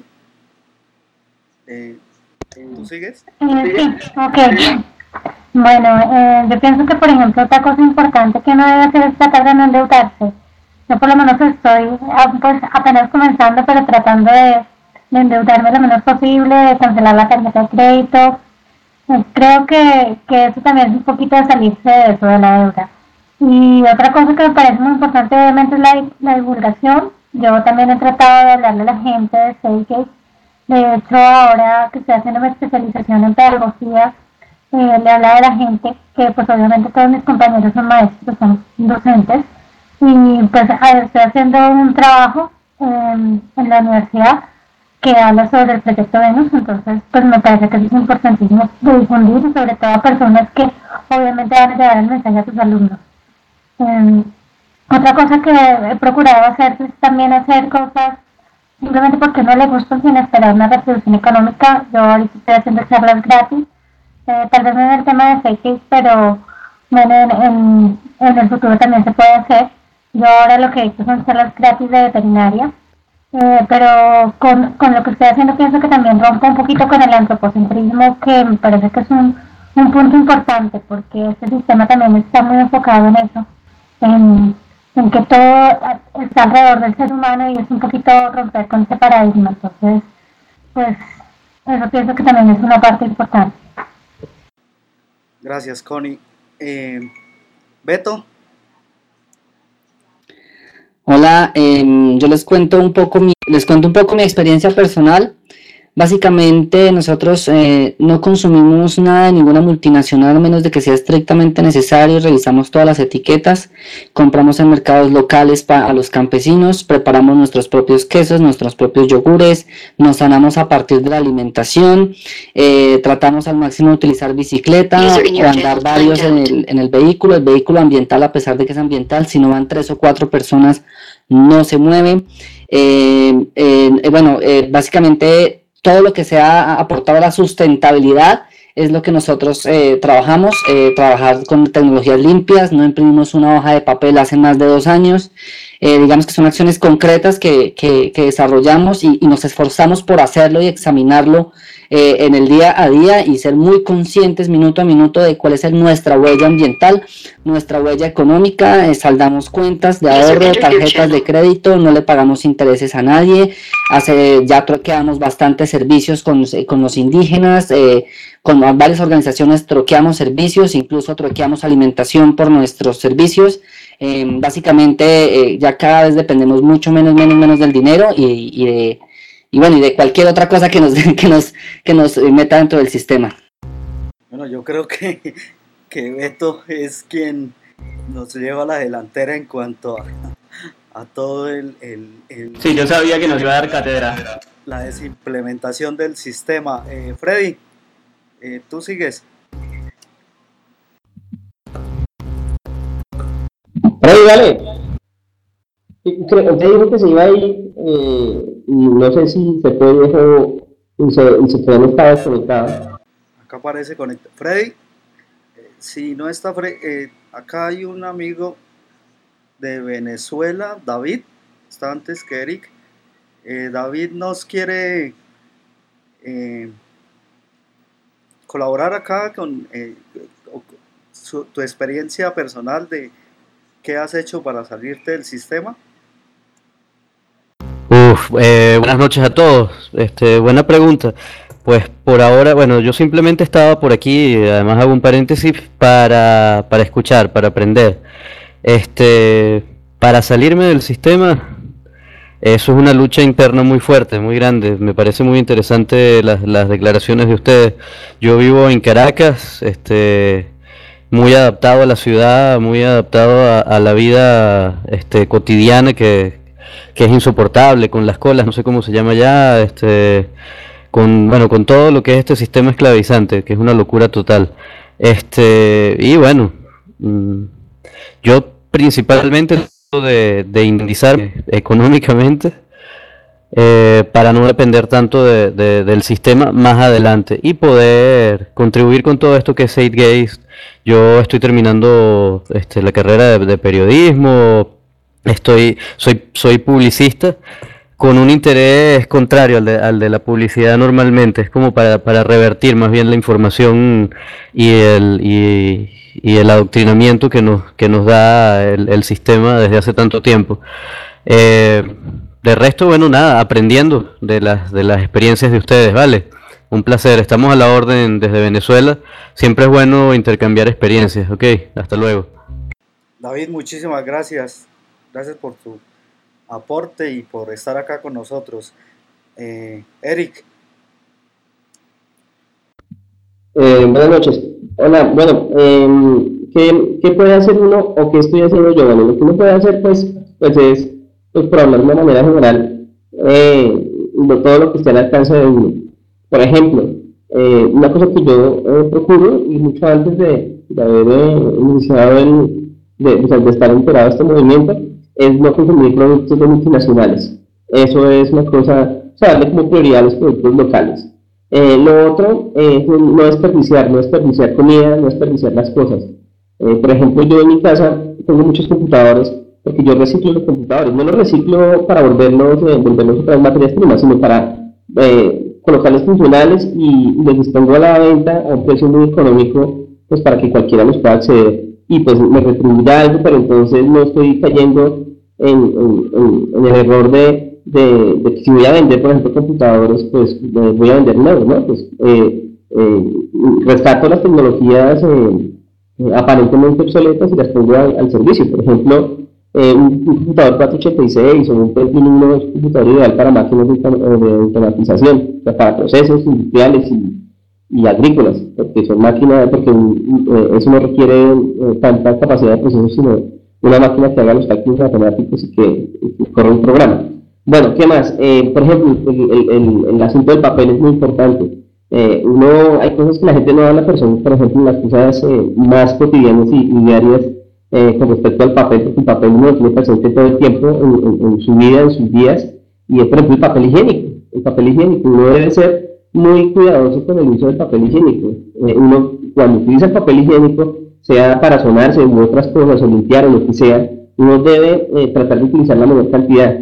Eh, ¿Tú sigues? Eh, sí, ok. Bueno, eh, yo pienso que, por ejemplo, otra cosa importante que uno debe hacer es tratar de no endeudarse. Yo por lo menos estoy pues apenas comenzando, pero tratando de, de endeudarme lo menos posible, de cancelar la tarjeta de crédito. Eh, creo que, que eso también es un poquito de salirse de eso, de la deuda. Y otra cosa que me parece muy importante, obviamente, es la, la divulgación. Yo también he tratado de hablarle a la gente de SafeGate. De hecho, ahora que estoy haciendo mi especialización en pedagogía, eh, le hablaba a la gente que, pues obviamente todos mis compañeros son maestros, son docentes, y pues estoy haciendo un trabajo eh, en la universidad que habla sobre el proyecto Venus, entonces pues me parece que es importantísimo de difundir, sobre todo a personas que obviamente van a llevar el mensaje a sus alumnos. Eh, otra cosa que he procurado hacer es también hacer cosas simplemente porque no le gusta sin esperar una retribución económica. Yo ahorita estoy haciendo charlas gratis, eh, tal vez no en el tema de SafeGate, pero bueno, en, en, en el futuro también se puede hacer. Yo ahora lo que he hecho son charlas gratis de veterinaria, eh, pero con, con lo que estoy haciendo pienso que también rompo un poquito con el antropocentrismo, que me parece que es un, un punto importante, porque este sistema también está muy enfocado en eso, en en que todo está alrededor del ser humano y es un poquito romper con ese paradigma. Entonces, pues, eso pienso que también es una parte importante. Gracias, Connie. Eh, Beto. Hola, eh, yo les cuento un poco mi, les cuento un poco mi experiencia personal. Básicamente nosotros eh, no consumimos nada de ninguna multinacional a menos de que sea estrictamente necesario, revisamos todas las etiquetas, compramos en mercados locales para los campesinos, preparamos nuestros propios quesos, nuestros propios yogures, nos sanamos a partir de la alimentación, eh, tratamos al máximo de utilizar bicicleta o andar varios en el, en el vehículo, el vehículo ambiental, a pesar de que es ambiental, si no van tres o cuatro personas no se mueve. Eh, eh, bueno, eh, básicamente todo lo que sea aportado a la sustentabilidad es lo que nosotros eh, trabajamos, eh, trabajar con tecnologías limpias, no imprimimos una hoja de papel hace más de dos años, eh, digamos que son acciones concretas que, que, que desarrollamos y, y nos esforzamos por hacerlo y examinarlo eh, en el día a día y ser muy conscientes minuto a minuto de cuál es el, nuestra huella ambiental, nuestra huella económica, eh, saldamos cuentas de ahorro, tarjetas de crédito, no le pagamos intereses a nadie, hace, ya troqueamos bastantes servicios con, con los indígenas, eh, con varias organizaciones troqueamos servicios, incluso troqueamos alimentación por nuestros servicios. Eh, básicamente eh, ya cada vez dependemos mucho menos, menos, menos del dinero y, y de y bueno y de cualquier otra cosa que nos que nos que nos meta dentro del sistema. Bueno, yo creo que, que Beto es quien nos lleva a la delantera en cuanto a, a todo el, el, el Sí, yo sabía que nos iba a dar cátedra. La desimplementación del sistema. Eh, Freddy, eh, tú sigues. Freddy, dale. Usted dijo que se iba a ir, eh, y no sé si se puede dejar y se, y se puede estar desconectado. Acá aparece conectado. Freddy, eh, si no está Freddy, eh, acá hay un amigo de Venezuela, David, está antes que Eric. Eh, David nos quiere eh, colaborar acá con eh, su, tu experiencia personal de qué has hecho para salirte del sistema. Uf, eh, buenas noches a todos. Este, buena pregunta. Pues por ahora, bueno, yo simplemente estaba por aquí, además hago un paréntesis para, para escuchar, para aprender. Este, para salirme del sistema, eso es una lucha interna muy fuerte, muy grande. Me parece muy interesante las, las declaraciones de ustedes. Yo vivo en Caracas, este, muy adaptado a la ciudad, muy adaptado a, a la vida este, cotidiana que, que es insoportable, con las colas, no sé cómo se llama allá, este, con, bueno, con todo lo que es este sistema esclavizante, que es una locura total. Este, y bueno, yo principalmente de, de independizarme económicamente eh, para no depender tanto de, de, del sistema más adelante y poder contribuir con todo esto que es Zeitgeist. Yo estoy terminando este, la carrera de, de periodismo, estoy soy soy publicista con un interés contrario al de, al de la publicidad normalmente, es como para, para revertir más bien la información y el y, y el adoctrinamiento que nos que nos da el, el sistema desde hace tanto tiempo. Eh, de resto, bueno, nada, aprendiendo de las de las experiencias de ustedes, ¿vale? Un placer, estamos a la orden desde Venezuela, siempre es bueno intercambiar experiencias, ok, hasta luego. David, muchísimas gracias, gracias por tu aporte y por estar acá con nosotros. Eh, Eric. Eh, buenas noches. Hola, bueno, eh, ¿qué, ¿qué puede hacer uno o qué estoy haciendo yo? Bueno, lo que uno puede hacer pues, pues es, pues, por hablar de una manera general, eh, de todo lo que esté al alcance de uno. Por ejemplo, eh, una cosa que yo eh, procuro, y mucho antes de, de haber eh, iniciado el, de, de, de estar enterado de este movimiento, es no consumir productos de multinacionales. Eso es una cosa, o sea, darle como prioridad a los productos locales. Eh, lo otro es no desperdiciar, no desperdiciar comida, no desperdiciar las cosas. Eh, por ejemplo, yo en mi casa tengo muchos computadores, porque yo reciclo los computadores. No los reciclo para volverlos, eh, volverlos otras materias primas, sino para eh, colocarlos funcionales y, y los dispongo a la venta a un precio muy económico, pues para que cualquiera los pueda acceder. Y pues me retribuirá algo, pero entonces no estoy cayendo en, en, en, en el error de, de, de que si voy a vender, por ejemplo, computadores, pues eh, voy a vender nuevos, ¿no? Pues eh, eh, rescato las tecnologías eh, eh, aparentemente obsoletas y las pongo al, al servicio. Por ejemplo, eh, un, un computador cuatrocientos ochenta y seis o un Pentium uno es un computador ideal para máquinas de, de automatización, o sea, para procesos industriales y, y agrícolas, porque son máquinas, porque eh, eso no requiere eh, tanta capacidad de proceso, sino una máquina que haga los cálculos matemáticos y que, que corra un programa. Bueno, ¿qué más? Eh, por ejemplo, el, el, el, el asunto del papel es muy importante. Eh, uno, hay cosas que la gente no da a la persona, por ejemplo, las cosas eh, más cotidianas y, y diarias eh, con respecto al papel, porque el papel uno lo tiene presente todo el tiempo en, en, en su vida, en sus días, y es, por ejemplo, el papel higiénico. El papel higiénico, uno debe ser muy cuidadoso con el uso del papel higiénico. Eh, uno, cuando utiliza el papel higiénico, sea para sonarse u otras cosas, o limpiar o lo que sea, uno debe eh, tratar de utilizar la menor cantidad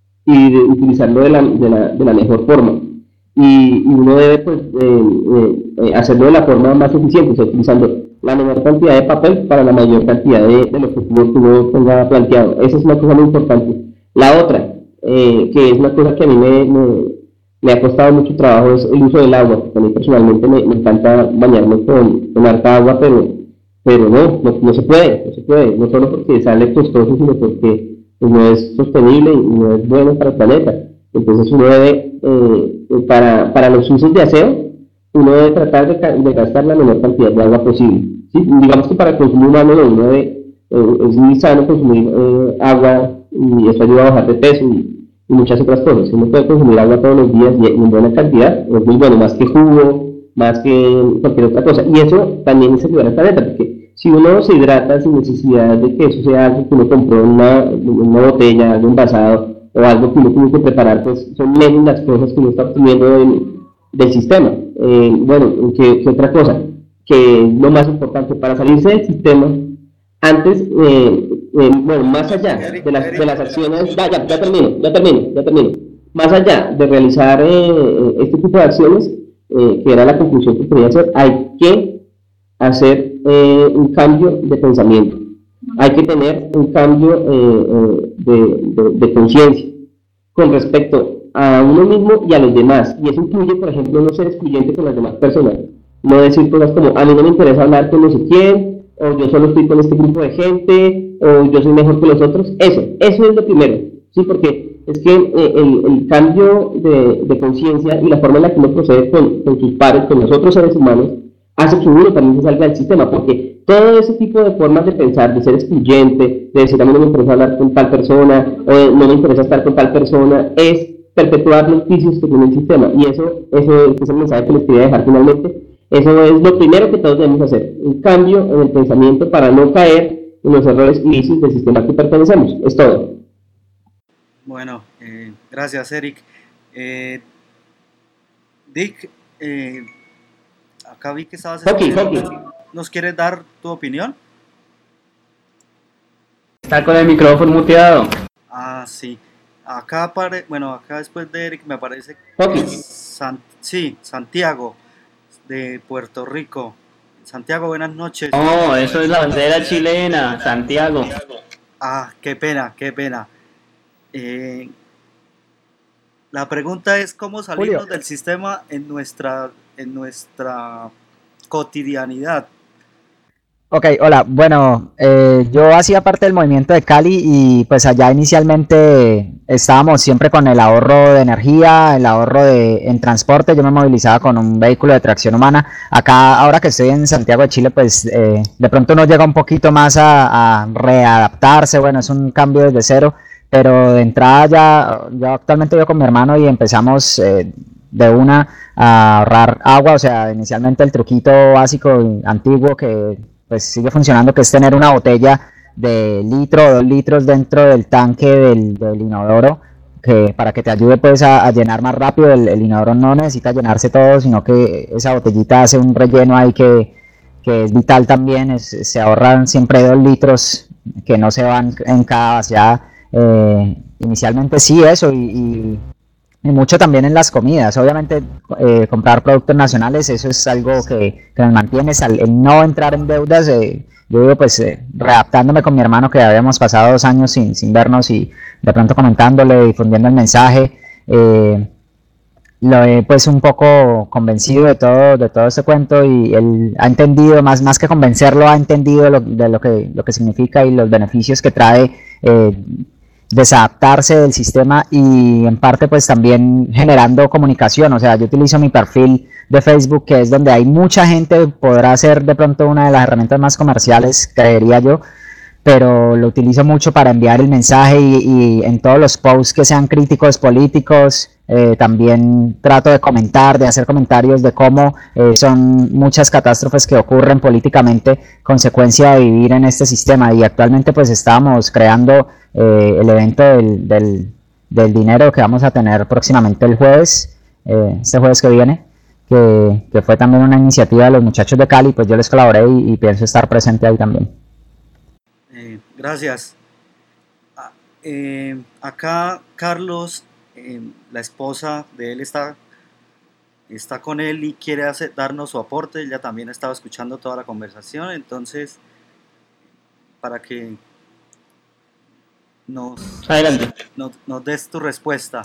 y de utilizarlo de la, de la, de la mejor forma. Y, y uno debe pues, eh, eh, hacerlo de la forma más eficiente, o sea, utilizando la menor cantidad de papel para la mayor cantidad de, de los objetivos que uno tenga planteado. Esa es una cosa muy importante. La otra, eh, que es una cosa que a mí me, me, me ha costado mucho trabajo, es el uso del agua. A mí personalmente me, me encanta bañarme con, con harta agua, pero pero no, no, no se puede, no se puede, no solo porque sale costoso, sino porque pues, no es sostenible y no es bueno para el planeta. Entonces uno debe, eh, para, para los usos de aseo, uno debe tratar de, de gastar la menor cantidad de agua posible. ¿Sí? Digamos que para el consumo humano no, uno debe, eh, es muy sano consumir eh, agua y eso ayuda a bajar de peso y, y muchas otras cosas. Uno puede consumir agua todos los días y en buena cantidad, es muy bueno, más que jugo, más que cualquier otra cosa, y eso también es ayudar al planeta, porque si uno se hidrata sin necesidad de que eso sea algo que uno compró en una, una botella, algo envasado, o algo que uno tiene que preparar, pues son menos las cosas que uno está obteniendo del, del sistema. Eh, bueno, ¿qué, ¿qué otra cosa? Que lo más importante para salirse del sistema, antes, eh, eh, bueno, más allá de las, de las acciones, ya, ya, ya termino, ya termino, ya termino, más allá de realizar eh, este tipo de acciones, Eh, que era la conclusión que quería hacer, hay que hacer eh, un cambio de pensamiento, hay que tener un cambio eh, eh, de, de, de conciencia con respecto a uno mismo y a los demás, y eso incluye, por ejemplo, no ser excluyente con las demás personas, no decir cosas como, a mí no me interesa hablar con no sé quién, o yo solo estoy con este grupo de gente, o yo soy mejor que los otros. Eso, eso es lo primero, ¿sí? Porque es que eh, el, el cambio de, de conciencia y la forma en la que uno procede con, con sus pares, con los otros seres humanos, hace que uno también se salga del sistema, porque todo ese tipo de formas de pensar, de ser excluyente, de decir a mí no me interesa hablar con tal persona, o de, no me interesa estar con tal persona, es perpetuar los vicios que tiene el sistema, y eso, eso es el mensaje que les quería dejar finalmente. Eso es lo primero que todos debemos hacer, un cambio en el pensamiento para no caer en los errores y vicios del sistema que pertenecemos. Es todo. Bueno, eh, gracias Eric. Eh, Dick, eh, acá vi que estabas Hockey, hockey. ¿Nos quieres dar tu opinión? Está con el micrófono muteado. Ah, sí. Acá apare, bueno, acá después de Eric me aparece Hockey. San, sí, Santiago de Puerto Rico. Santiago, buenas noches. Oh, eso es la bandera chilena, Santiago. Ah, qué pena, qué pena. Eh, la pregunta es cómo salirnos Julio. del sistema en nuestra, en nuestra cotidianidad. Ok, hola. Bueno, eh, yo hacía parte del movimiento de Cali y pues allá inicialmente estábamos siempre con el ahorro de energía, el ahorro de, en transporte. Yo me movilizaba con un vehículo de tracción humana. Acá, ahora que estoy en Santiago de Chile, pues eh, de pronto uno llega un poquito más a, a readaptarse. Bueno, es un cambio desde cero, pero de entrada ya, yo actualmente vivo con mi hermano y empezamos eh, de una a ahorrar agua. O sea, inicialmente el truquito básico y antiguo que pues sigue funcionando, que es tener una botella de litro o dos litros dentro del tanque del, del inodoro, que para que te ayude pues a, a llenar más rápido. El, el inodoro no necesita llenarse todo, sino que esa botellita hace un relleno ahí que, que es vital también. Es, se ahorran siempre dos litros que no se van en cada vaciada. Eh, inicialmente sí, eso, y, y, y mucho también en las comidas. Obviamente eh, comprar productos nacionales, eso es algo que, que nos mantiene, al, el no entrar en deudas. Eh, yo digo pues eh, readaptándome con mi hermano, que habíamos pasado dos años sin, sin vernos, y de pronto comentándole, difundiendo el mensaje, eh, lo he pues un poco convencido de todo, de todo este cuento, y él ha entendido, más, más que convencerlo, ha entendido lo, de lo que, lo que significa y los beneficios que trae eh, desadaptarse del sistema y en parte pues también generando comunicación. O sea, yo utilizo mi perfil de Facebook, que es donde hay mucha gente, podrá ser de pronto una de las herramientas más comerciales, creería yo, pero lo utilizo mucho para enviar el mensaje y, y en todos los posts que sean críticos políticos, eh, también trato de comentar, de hacer comentarios de cómo eh, son muchas catástrofes que ocurren políticamente consecuencia de vivir en este sistema. Y actualmente pues estábamos creando eh, el evento del, del, del dinero que vamos a tener próximamente el jueves, eh, este jueves que viene, que, que fue también una iniciativa de los muchachos de Cali, pues yo les colaboré y, y pienso estar presente ahí también. Eh, gracias. Ah, eh, acá Carlos, eh, la esposa de él está, está con él y quiere hacer, darnos su aporte. Ella también estaba escuchando toda la conversación, entonces para que nos, Adelante. nos, nos des tu respuesta.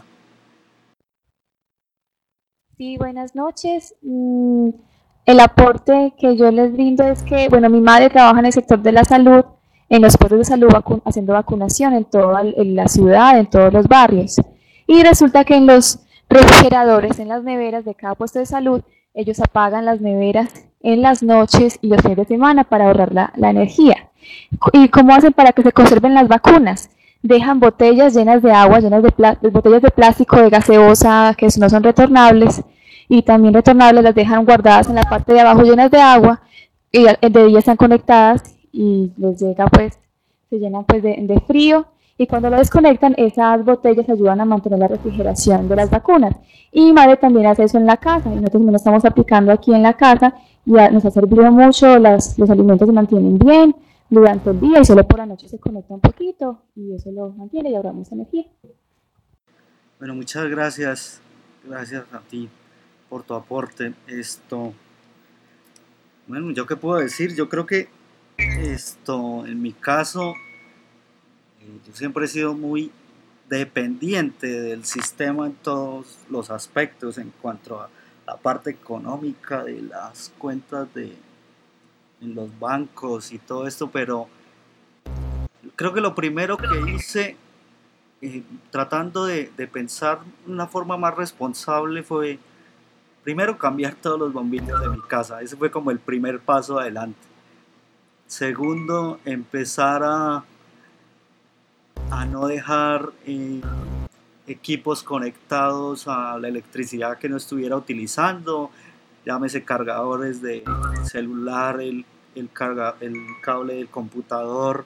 Sí, buenas noches. Mm, el aporte que yo les brindo es que, bueno, mi madre trabaja en el sector de la salud, en los puestos de salud vacu- haciendo vacunación en toda el- en la ciudad, en todos los barrios. Y resulta que en los refrigeradores, en las neveras de cada puesto de salud, ellos apagan las neveras en las noches y los fines de semana para ahorrar la, la energía. ¿Y cómo hacen para que se conserven las vacunas? Dejan botellas llenas de agua, llenas de, pla- de botellas de plástico, de gaseosa, que no son retornables, y también retornables las dejan guardadas en la parte de abajo llenas de agua, y al- de día están conectadas y les llega pues, se llenan pues de, de frío, y cuando lo desconectan, esas botellas ayudan a mantener la refrigeración de las vacunas. Y mi madre también hace eso en la casa, y nosotros también lo estamos aplicando aquí en la casa, y a- nos ha servido mucho, las, los alimentos se mantienen bien durante el día y solo por la noche se conecta un poquito y eso lo mantiene y ahorramos energía. Bueno, muchas gracias, gracias a ti por tu aporte. Esto, bueno, ¿yo qué puedo decir? Yo creo que esto, en mi caso, eh, yo siempre he sido muy dependiente del sistema en todos los aspectos en cuanto a la parte económica de las cuentas de en los bancos y todo esto, pero creo que lo primero que hice eh, tratando de, de pensar una forma más responsable fue primero cambiar todos los bombillos de mi casa. Ese fue como el primer paso adelante. Segundo, empezar a, a no dejar eh, equipos conectados a la electricidad que no estuviera utilizando, llámese cargadores de celular, el, el, carga, el cable del computador,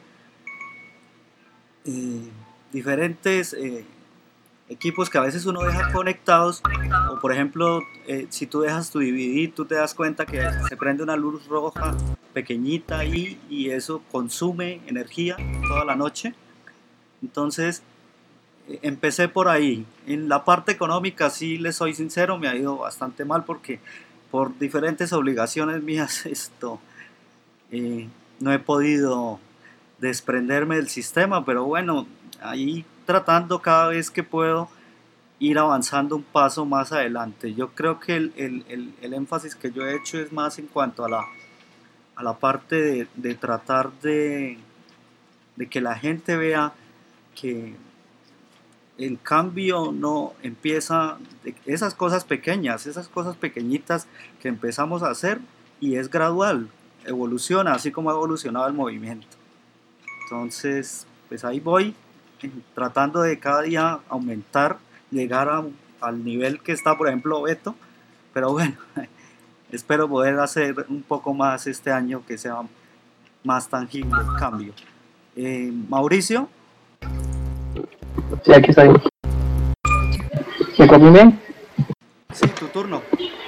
eh, diferentes eh, equipos que a veces uno deja conectados, o por ejemplo, eh, si tú dejas tu D V D, tú te das cuenta que se prende una luz roja pequeñita ahí y eso consume energía toda la noche. Entonces, eh, empecé por ahí. En la parte económica, sí les soy sincero, me ha ido bastante mal porque por diferentes obligaciones mías esto eh, no he podido desprenderme del sistema, pero bueno, ahí tratando cada vez que puedo ir avanzando un paso más adelante. Yo creo que el, el, el, el énfasis que yo he hecho es más en cuanto a la, a la parte de, de tratar de, de que la gente vea que el cambio no empieza de esas cosas pequeñas, esas cosas pequeñitas que empezamos a hacer, y es gradual, evoluciona, así como ha evolucionado el movimiento. Entonces, pues ahí voy, tratando de cada día aumentar, llegar a, al nivel que está, por ejemplo, Beto, pero bueno, espero poder hacer un poco más este año, que sea más tangible el cambio. Eh, Mauricio. Sí, aquí estoy. ¿Me escuchan bien? Sí, tu turno.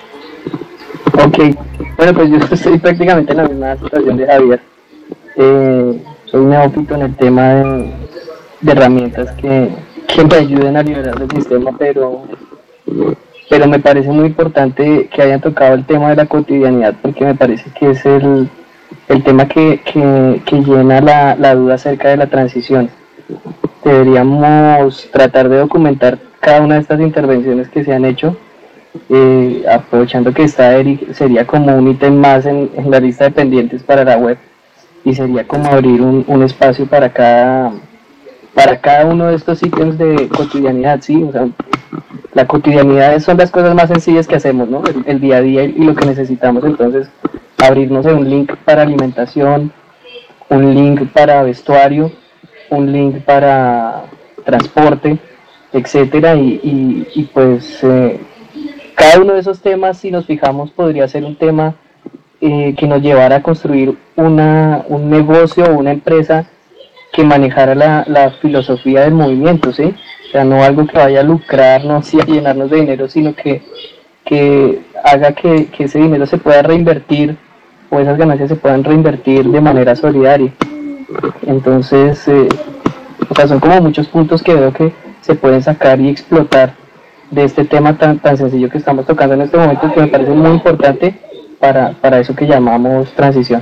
Ok, bueno, pues yo estoy prácticamente en la misma situación de Javier. Eh, soy neófito en el tema de, de herramientas que, que me ayuden a liberar el sistema, pero, pero me parece muy importante que hayan tocado el tema de la cotidianidad, porque me parece que es el, el tema que, que, que llena la, la duda acerca de la transición. Deberíamos tratar de documentar cada una de estas intervenciones que se han hecho, eh, aprovechando que está Eric, sería como un ítem más en, en la lista de pendientes para la web, y sería como abrir un, un espacio para cada para cada uno de estos ítems de cotidianidad, ¿sí? O sea, la cotidianidad son las cosas más sencillas que hacemos, ¿no? El, el día a día y lo que necesitamos, entonces, abrirnos en un link para alimentación, un link para vestuario, un link para transporte, etcétera, y, y, y pues eh, cada uno de esos temas, si nos fijamos, podría ser un tema eh, que nos llevara a construir una, un negocio o una empresa que manejara la, la filosofía del movimiento, ¿sí? O sea, no algo que vaya a lucrarnos y a llenarnos de dinero, sino que, que haga que, que ese dinero se pueda reinvertir o esas ganancias se puedan reinvertir de manera solidaria. Entonces, eh, o sea, son como muchos puntos que veo que se pueden sacar y explotar de este tema tan, tan sencillo que estamos tocando en este momento, que me parece muy importante para, para eso que llamamos transición.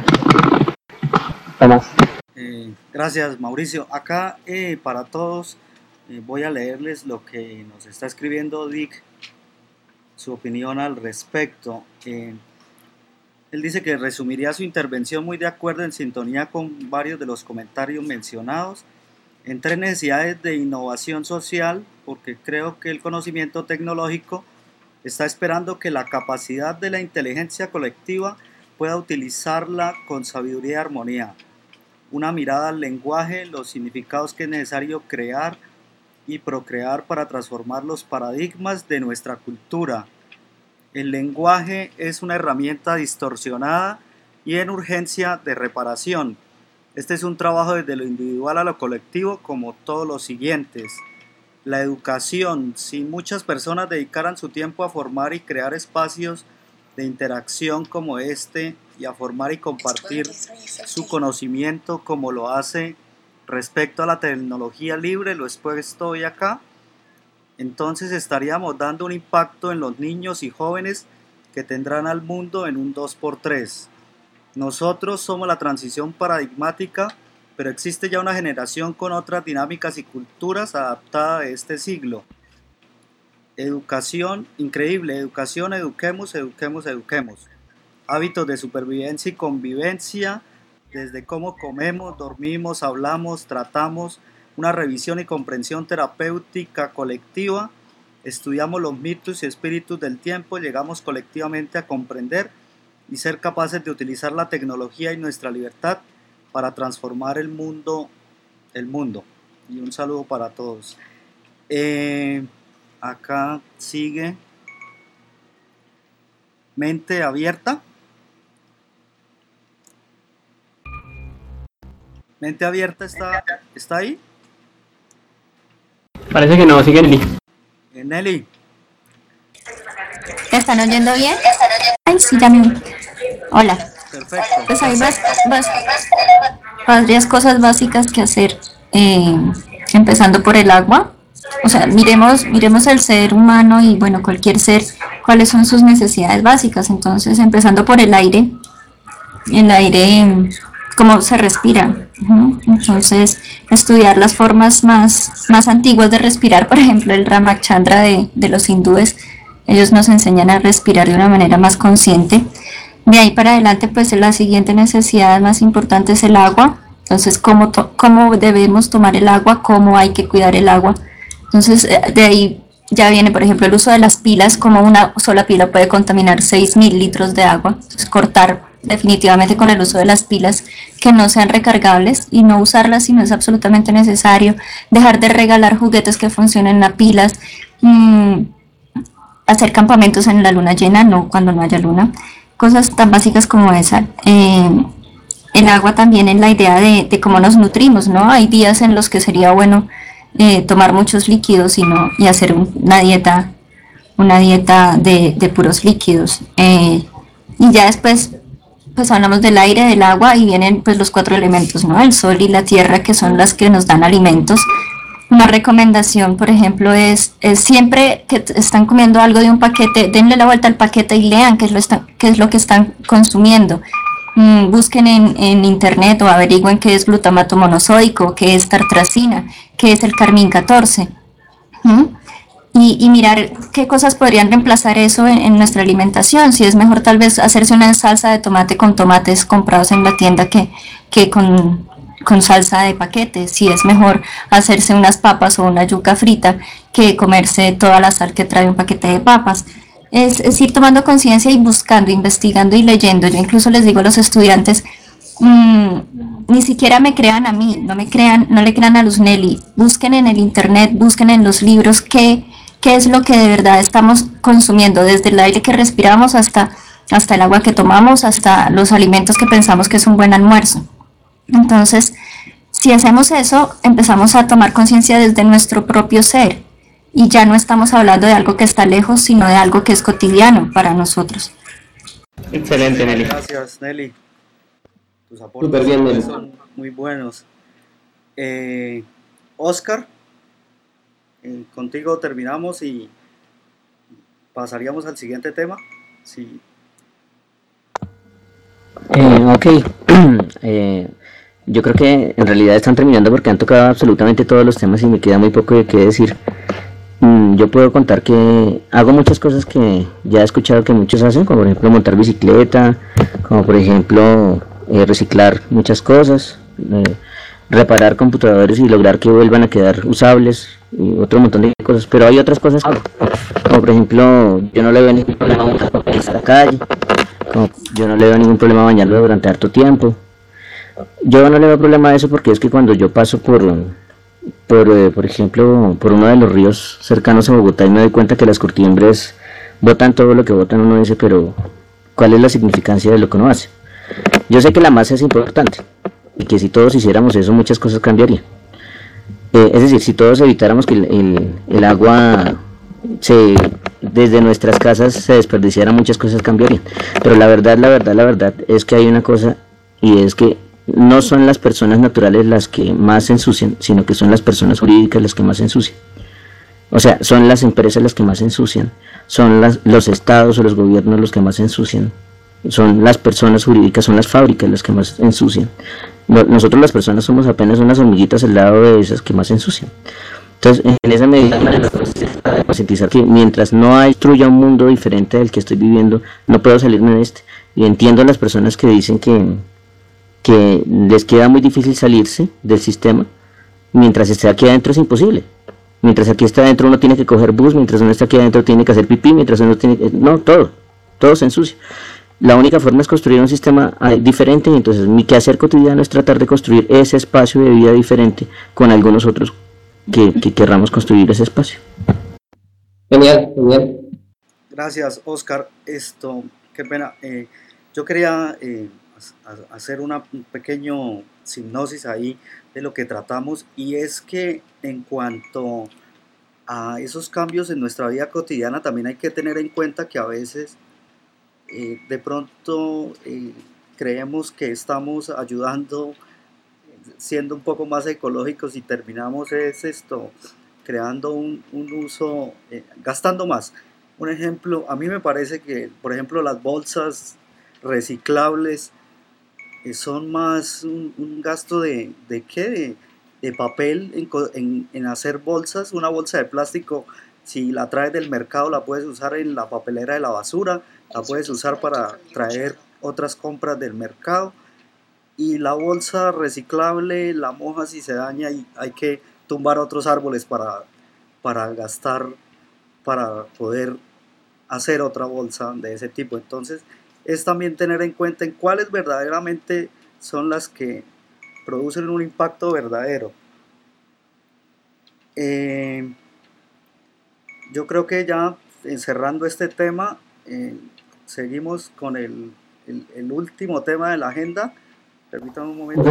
Nada más. Eh, gracias, Mauricio. Acá eh, para todos eh, voy a leerles lo que nos está escribiendo Dick, su opinión al respecto. Eh, él dice que resumiría su intervención muy de acuerdo, en sintonía con varios de los comentarios mencionados, en tres necesidades de innovación social, porque creo que el conocimiento tecnológico está esperando que la capacidad de la inteligencia colectiva pueda utilizarla con sabiduría y armonía. Una mirada al lenguaje, los significados que es necesario crear y procrear para transformar los paradigmas de nuestra cultura. El lenguaje es una herramienta distorsionada y en urgencia de reparación. Este es un trabajo desde lo individual a lo colectivo, como todos los siguientes. La educación, si muchas personas dedicaran su tiempo a formar y crear espacios de interacción como este y a formar y compartir su conocimiento como lo hace respecto a la tecnología libre, lo expuesto hoy acá, entonces estaríamos dando un impacto en los niños y jóvenes que tendrán al mundo en un dos por tres. Nosotros somos la transición paradigmática, pero existe ya una generación con otras dinámicas y culturas adaptadas a este siglo. Educación, increíble, educación, eduquemos, eduquemos, eduquemos. Hábitos de supervivencia y convivencia, desde cómo comemos, dormimos, hablamos, tratamos, una revisión y comprensión terapéutica colectiva, estudiamos los mitos y espíritus del tiempo, llegamos colectivamente a comprender y ser capaces de utilizar la tecnología y nuestra libertad para transformar el mundo, el mundo. Y un saludo para todos. Eh, acá sigue Mente Abierta. Mente Abierta está, está ahí. Parece que no, sigue Nelly. Eh, Nelly. ¿Te están oyendo bien? Ay, sí, ya me... Hola. Perfecto. Pues hay vas, vas, varias cosas básicas que hacer, eh, empezando por el agua. O sea, miremos, miremos el ser humano y bueno, cualquier ser, cuáles son sus necesidades básicas. Entonces, empezando por el aire, el aire, cómo se respira. Entonces, estudiar las formas más, más antiguas de respirar, por ejemplo, el Ramachandra de, de los hindúes, ellos nos enseñan a respirar de una manera más consciente. De ahí para adelante, pues la siguiente necesidad más importante es el agua. Entonces, ¿cómo, to- cómo debemos tomar el agua? ¿Cómo hay que cuidar el agua? Entonces, de ahí ya viene, por ejemplo, el uso de las pilas, como una sola pila puede contaminar seis mil litros de agua. Entonces, cortar definitivamente con el uso de las pilas que no sean recargables y no usarlas si no es absolutamente necesario. Dejar de regalar juguetes que funcionen a pilas. Mmm, hacer campamentos en la luna llena, no cuando no haya luna. Cosas tan básicas como esa. Eh, el agua también en la idea de, de cómo nos nutrimos, ¿no? Hay días en los que sería bueno eh, tomar muchos líquidos y, no, y hacer un, una dieta una dieta de, de puros líquidos. Eh, y ya después pues hablamos del aire, del agua y vienen pues los cuatro elementos, ¿no? El sol y la tierra, que son las que nos dan alimentos. Una recomendación, por ejemplo, es, es siempre que están comiendo algo de un paquete, denle la vuelta al paquete y lean qué es lo, está, qué es lo que están consumiendo. Mm, busquen en, en internet o averigüen qué es glutamato monosódico, qué es tartrazina, qué es el carmín catorce. ¿Mm? Y, y mirar qué cosas podrían reemplazar eso en, en nuestra alimentación. Si es mejor tal vez hacerse una salsa de tomate con tomates comprados en la tienda que, que con... con con salsa de paquete, si es mejor hacerse unas papas o una yuca frita que comerse toda la sal que trae un paquete de papas. Es, es ir tomando conciencia y buscando, investigando y leyendo. Yo incluso les digo a los estudiantes, mmm, ni siquiera me crean a mí, no me crean, no le crean a Luz Nelly, busquen en el internet, busquen en los libros qué, qué es lo que de verdad estamos consumiendo, desde el aire que respiramos hasta, hasta el agua que tomamos, hasta los alimentos que pensamos que es un buen almuerzo. Entonces, si hacemos eso, empezamos a tomar conciencia desde nuestro propio ser y ya no estamos hablando de algo que está lejos, sino de algo que es cotidiano para nosotros. Excelente, Nelly. Gracias, Nelly. Tus aportes Súper bien, Nelly. son muy buenos. Eh, Oscar, eh, contigo terminamos y pasaríamos al siguiente tema. Sí. Eh, ok, eh, yo creo que en realidad están terminando porque han tocado absolutamente todos los temas y me queda muy poco de qué decir. Mm, yo puedo contar que hago muchas cosas que ya he escuchado que muchos hacen, como por ejemplo montar bicicleta, como por ejemplo eh, reciclar muchas cosas, eh, reparar computadores y lograr que vuelvan a quedar usables y otro montón de cosas, pero hay otras cosas como, como por ejemplo yo no le veo ningún problema a montar papeles a la calle, como yo no le veo ningún problema a bañarlo durante harto tiempo. Yo no le veo problema a eso porque es que cuando yo paso por, por, eh, por ejemplo, por uno de los ríos cercanos a Bogotá y me doy cuenta que las curtiembres botan todo lo que botan, uno dice, pero ¿cuál es la significancia de lo que uno hace? Yo sé que la masa es importante y que si todos hiciéramos eso muchas cosas cambiarían. Eh, es decir, si todos evitáramos que el, el, el agua se, desde nuestras casas se desperdiciara, muchas cosas cambiarían. Pero la verdad, la verdad, la verdad es que hay una cosa, y es que no son las personas naturales las que más se ensucian, sino que son las personas jurídicas las que más se ensucian. O sea, son las empresas las que más se ensucian, son las, los estados o los gobiernos los que más se ensucian, son las personas jurídicas, son las fábricas las que más ensucian. Nosotros las personas somos apenas unas hormiguitas al lado de esas que más se ensucian. Entonces, en esa medida, para concientizar que mientras no destruya un mundo diferente del que estoy viviendo, no puedo salirme de este. Y entiendo a las personas que dicen que, que les queda muy difícil salirse del sistema, mientras esté aquí adentro es imposible. Mientras aquí está adentro uno tiene que coger bus, mientras uno está aquí adentro tiene que hacer pipí, mientras uno tiene que... No, todo, todo se ensucia. La única forma es construir un sistema diferente y entonces mi quehacer cotidiano es tratar de construir ese espacio de vida diferente con algunos otros que, que querramos construir ese espacio. Genial, genial. Gracias, Oscar. Esto, qué pena. Eh, yo quería eh, hacer una un pequeño hipnosis ahí de lo que tratamos, y es que en cuanto a esos cambios en nuestra vida cotidiana también hay que tener en cuenta que a veces eh, de pronto eh, creemos que estamos ayudando siendo un poco más ecológicos y terminamos es esto creando un, un uso, eh, gastando más. Un ejemplo, a mí me parece que, por ejemplo, las bolsas reciclables eh, son más un, un gasto de, ¿de qué? De, de papel en, en, en hacer bolsas. Una bolsa de plástico, si la traes del mercado, la puedes usar en la papelera de la basura, la puedes usar para traer otras compras del mercado. Y la bolsa reciclable la mojas y se daña y hay que tumbar otros árboles para, para gastar, para poder hacer otra bolsa de ese tipo. Entonces es también tener en cuenta en cuáles verdaderamente son las que producen un impacto verdadero. Eh, yo creo que ya cerrando este tema, eh, seguimos con el, el, el último tema de la agenda. Permítame un momento.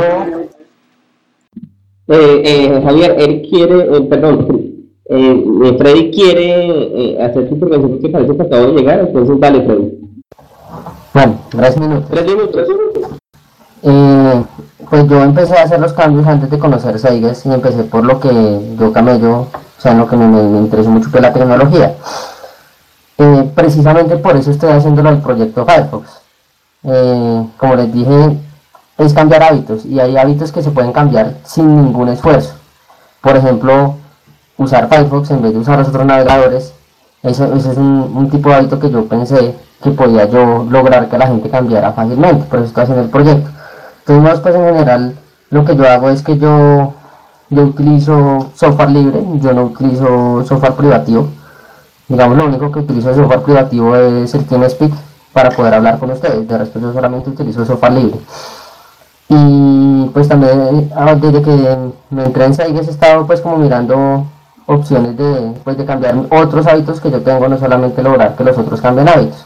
Eh, eh, Javier, él quiere, eh, perdón, eh, Freddy quiere eh, hacer su intervención porque parece que acabo de llegar, entonces vale, Freddy. Bueno, tres minutos. Tres minutos, tres minutos. Eh, pues yo empecé a hacer los cambios antes de conocer Seiges y empecé por lo que yo camello, o sea, en lo que me, me interesó mucho, que es la tecnología. Eh, precisamente por eso estoy haciéndolo del proyecto Firefox. Eh, como les dije, es cambiar hábitos, y hay hábitos que se pueden cambiar sin ningún esfuerzo. Por ejemplo, usar Firefox en vez de usar los otros navegadores. Eso, eso es un, un tipo de hábito que yo pensé que podía yo lograr que la gente cambiara fácilmente, por eso estoy haciendo el proyecto. Entonces, pues en general, lo que yo hago es que yo, yo utilizo software libre, yo no utilizo software privativo. Digamos, lo único que utilizo de software privativo es el TeamSpeak para poder hablar con ustedes. De resto yo solamente utilizo software libre. Y pues también desde que me entré en Seiges he estado pues como mirando opciones de, pues, de cambiar otros hábitos que yo tengo, no solamente lograr que los otros cambien hábitos.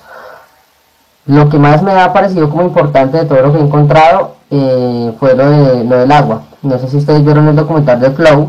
Lo que más me ha parecido como importante de todo lo que he encontrado eh, fue lo, de, lo del agua. No sé si ustedes vieron el documental de Flow,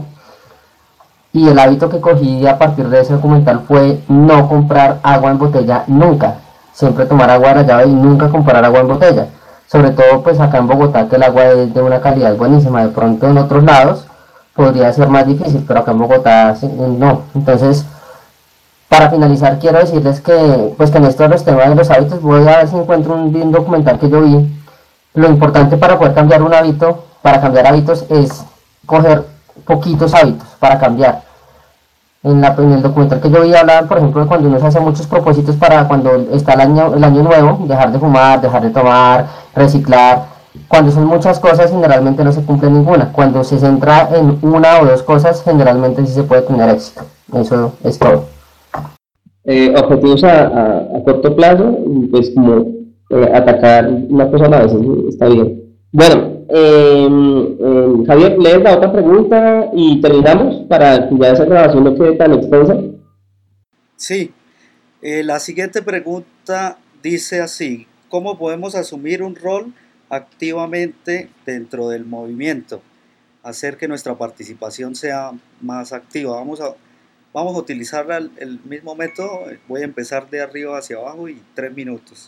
y el hábito que cogí a partir de ese documental fue no comprar agua en botella nunca. Siempre tomar agua de la llave y nunca comprar agua en botella. Sobre todo pues acá en Bogotá, que el agua es de una calidad buenísima. De pronto en otros lados podría ser más difícil, pero acá en Bogotá no. Entonces, para finalizar quiero decirles que pues que en esto de los temas de los hábitos voy a ver si encuentro un, un documental que yo vi. Lo importante para poder cambiar un hábito, para cambiar hábitos, es coger poquitos hábitos para cambiar. En, la, en el documental que yo vi hablaban, por ejemplo, de cuando uno se hace muchos propósitos para cuando está el año, el año nuevo, dejar de fumar, dejar de tomar, reciclar. Cuando son muchas cosas, generalmente no se cumple ninguna. Cuando se centra en una o dos cosas, generalmente sí se puede tener éxito. Eso es todo. Eh, objetivos a, a, a corto plazo, pues como eh, atacar una cosa a la vez, está bien. Bueno, eh, eh, Javier, lees la otra pregunta y terminamos para que ya esa grabación no quede tan extensa. Sí, eh, la siguiente pregunta dice así: ¿cómo podemos asumir un rol activamente dentro del movimiento? Hacer que nuestra participación sea más activa. Vamos a, vamos a utilizar el, el mismo método. Voy a empezar de arriba hacia abajo y tres minutos.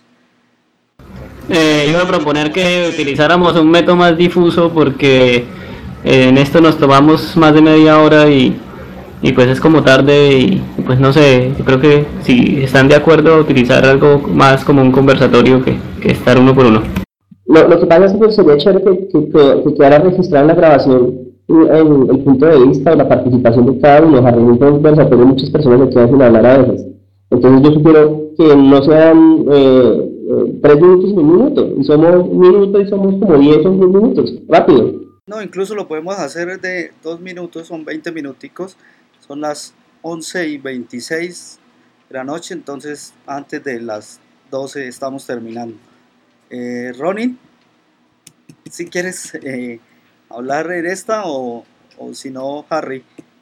Eh, iba a proponer que utilizáramos un método más difuso porque eh, en esto nos tomamos más de media hora y, y pues es como tarde y pues no sé, yo creo que si están de acuerdo utilizar algo más como un conversatorio que, que estar uno por uno. Lo, lo que pasa es que sería chévere que, que, que, que quedara registrado en la grabación el, el punto de vista o la participación de cada uno. Harry, un conversatorio, muchas personas se quedan sin hablar a veces. Entonces yo sugiero que no sean eh, eh, tres minutos y un minuto, y somos un minuto y somos como diez o diez minutos, rápido. No, incluso lo podemos hacer de dos minutos, son veinte minuticos, son las once y veintiséis de la noche, entonces antes de las doce estamos terminando. Eh, Ronin, si quieres eh, hablar en esta o, o si no, Harry.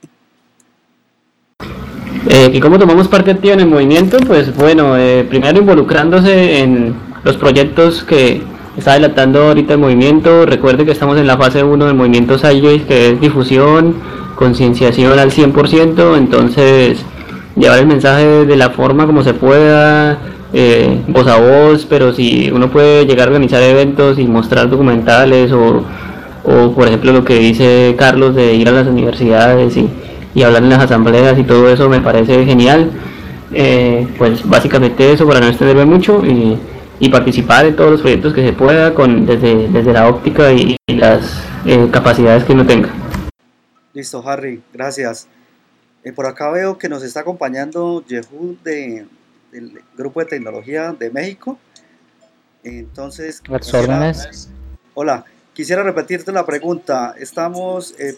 Eh, ¿Y cómo tomamos parte activa en el movimiento? Pues bueno, eh, primero involucrándose en los proyectos que está adelantando ahorita el movimiento. Recuerde que estamos en la fase uno del movimiento Seiges, que es difusión, concienciación al cien por ciento, entonces llevar el mensaje de la forma como se pueda, eh, voz a voz, pero si uno puede llegar a organizar eventos y mostrar documentales o, o por ejemplo lo que dice Carlos de ir a las universidades y y hablar en las asambleas y todo eso me parece genial. Eh, pues básicamente eso, para no extenderme mucho, y, y participar en todos los proyectos que se pueda con desde, desde la óptica y, y las eh, capacidades que uno tenga. Listo, Harry, gracias. Eh, por acá veo que nos está acompañando Yehud de, del Grupo de Tecnología de México. Entonces, quisiera, hola, quisiera repetirte la pregunta. Estamos... Eh,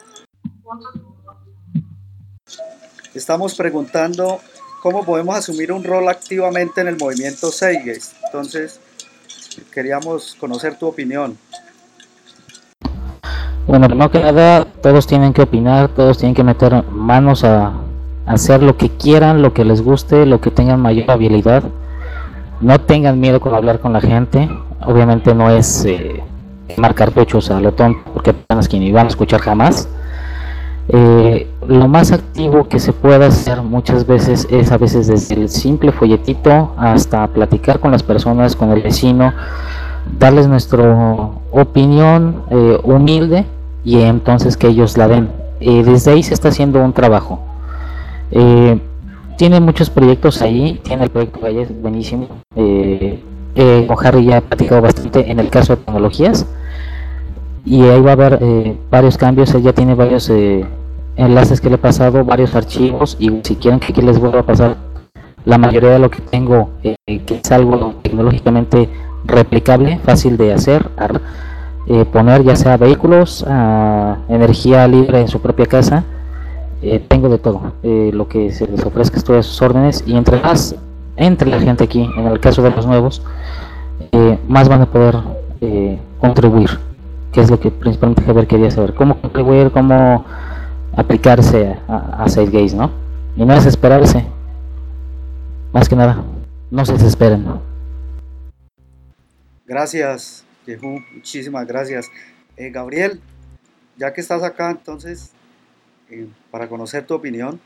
Estamos preguntando cómo podemos asumir un rol activamente en el movimiento Seiges. Entonces, queríamos conocer tu opinión. Bueno, primero que nada, todos tienen que opinar, todos tienen que meter manos a, a hacer lo que quieran, lo que les guste, lo que tengan mayor habilidad. No tengan miedo con hablar con la gente. Obviamente no es eh, marcar pechos a lo tonto, porque apenas que ni van a escuchar jamás. Eh, lo más activo que se puede hacer muchas veces es a veces desde el simple folletito hasta platicar con las personas, con el vecino, darles nuestra opinión eh, humilde y entonces que ellos la den. Eh, desde ahí se está haciendo un trabajo. Eh, tiene muchos proyectos ahí, tiene el proyecto Gaia, es buenísimo. Eh, eh, con Harry ya he platicado bastante en el caso de tecnologías. Y ahí va a haber eh, varios cambios. Él ya tiene varios eh, enlaces que le he pasado, varios archivos, y si quieren que aquí les vuelva a pasar la mayoría de lo que tengo, eh, que es algo tecnológicamente replicable, fácil de hacer, eh, poner ya sea vehículos, a energía libre en su propia casa. Eh, tengo de todo, eh, lo que se les ofrezca estoy a sus órdenes, y entre más entre la gente aquí, en el caso de los nuevos, eh, más van a poder eh, contribuir, que es lo que principalmente Javier quería saber, cómo contribuir, cómo aplicarse a, a SaveGaze, ¿no? Y no desesperarse, más que nada, no se desesperen. Gracias, Jehu, muchísimas gracias. Eh, Gabriel, ya que estás acá, entonces, eh, para conocer tu opinión.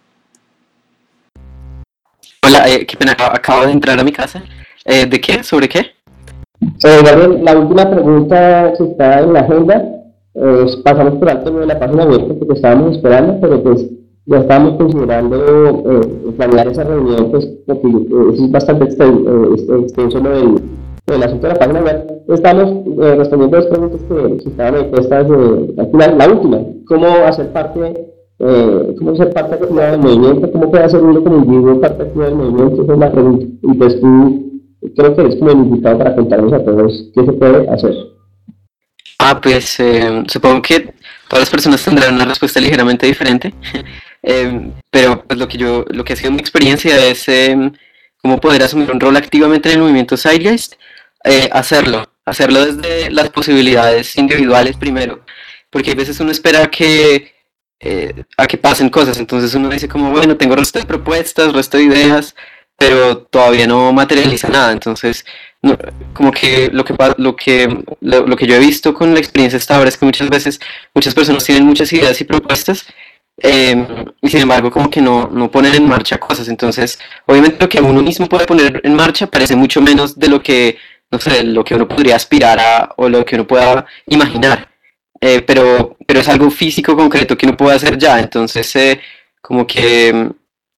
Hola, eh, qué pena, acabo, acabo de entrar a mi casa. Eh, ¿De qué? ¿Sobre qué? Eh, Gabriel, la última pregunta que está en la agenda, eh, pasamos por alto lo de la página web porque te estábamos esperando, pero pues ya estábamos considerando eh, planear esa reunión, pues porque eh, es bastante extenso, eh, extenso lo del, lo del asunto de la página web. Estamos eh, respondiendo a dos preguntas que, que estaban en encuestas, de, al final, la última, cómo hacer parte, eh, cómo ser parte activa del movimiento, cómo puede hacer uno como individuo parte activa del movimiento, esa es la pregunta. Y pues tú creo que eres como el invitado para contarnos a todos qué se puede hacer. Ah, pues eh, supongo que todas las personas tendrán una respuesta ligeramente diferente, eh, pero pues lo que yo, lo que ha sido mi experiencia es eh, cómo poder asumir un rol activamente en el movimiento Zeitgeist, eh, hacerlo, hacerlo desde las posibilidades individuales primero, porque a veces uno espera que eh, a que pasen cosas, entonces uno dice como bueno, tengo resto de propuestas, resto de ideas, pero todavía no materializa nada, entonces no, como que lo que lo que lo, lo que yo he visto con la experiencia hasta ahora es que muchas veces muchas personas tienen muchas ideas y propuestas eh, y sin embargo como que no, no ponen en marcha cosas, entonces obviamente lo que uno mismo puede poner en marcha parece mucho menos de lo que no sé, lo que uno podría aspirar a o lo que uno pueda imaginar, eh, pero pero es algo físico concreto que uno puede hacer ya, entonces eh, como que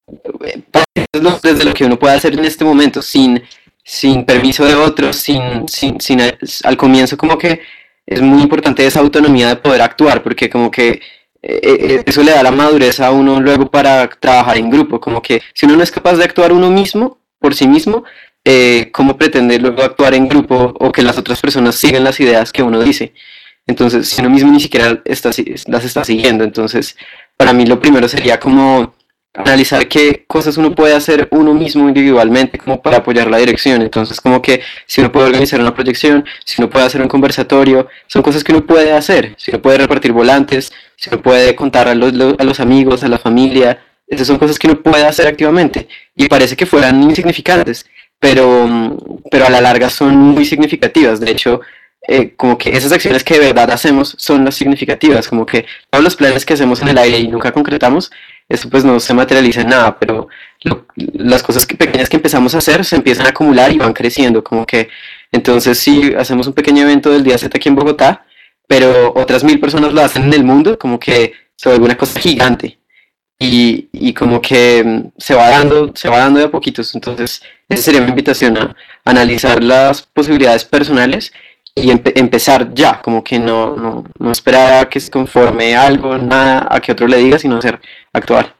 desde lo que uno puede hacer en este momento sin, sin permiso de otros, sin, sin, sin al comienzo como que es muy importante esa autonomía de poder actuar, porque como que eh, eso le da la madurez a uno luego para trabajar en grupo, como que si uno no es capaz de actuar uno mismo, por sí mismo, eh, ¿cómo pretende luego actuar en grupo o que las otras personas sigan las ideas que uno dice? Entonces, si uno mismo ni siquiera está, las está siguiendo, entonces para mí lo primero sería como analizar qué cosas uno puede hacer uno mismo individualmente como para apoyar la dirección, entonces como que si uno puede organizar una proyección, si uno puede hacer un conversatorio, son cosas que uno puede hacer, si uno puede repartir volantes, si uno puede contar a los, a los amigos, a la familia, esas son cosas que uno puede hacer activamente y parece que fueran insignificantes, pero, pero a la larga son muy significativas, de hecho Eh, como que esas acciones que de verdad hacemos son las significativas, como que todos los planes que hacemos en el aire y nunca concretamos, eso pues no se materializa en nada, pero lo, las cosas que, pequeñas que empezamos a hacer se empiezan a acumular y van creciendo, como que entonces si hacemos un pequeño evento del día Z aquí en Bogotá, pero otras mil personas lo hacen en el mundo, como que se vuelve una cosa gigante y, y como que se va dando, se va dando de a poquitos, entonces esa sería mi invitación a analizar las posibilidades personales y empe empezar ya, como que no, no, no esperar a que se conforme algo, nada, a que otro le diga, sino hacer, actuar.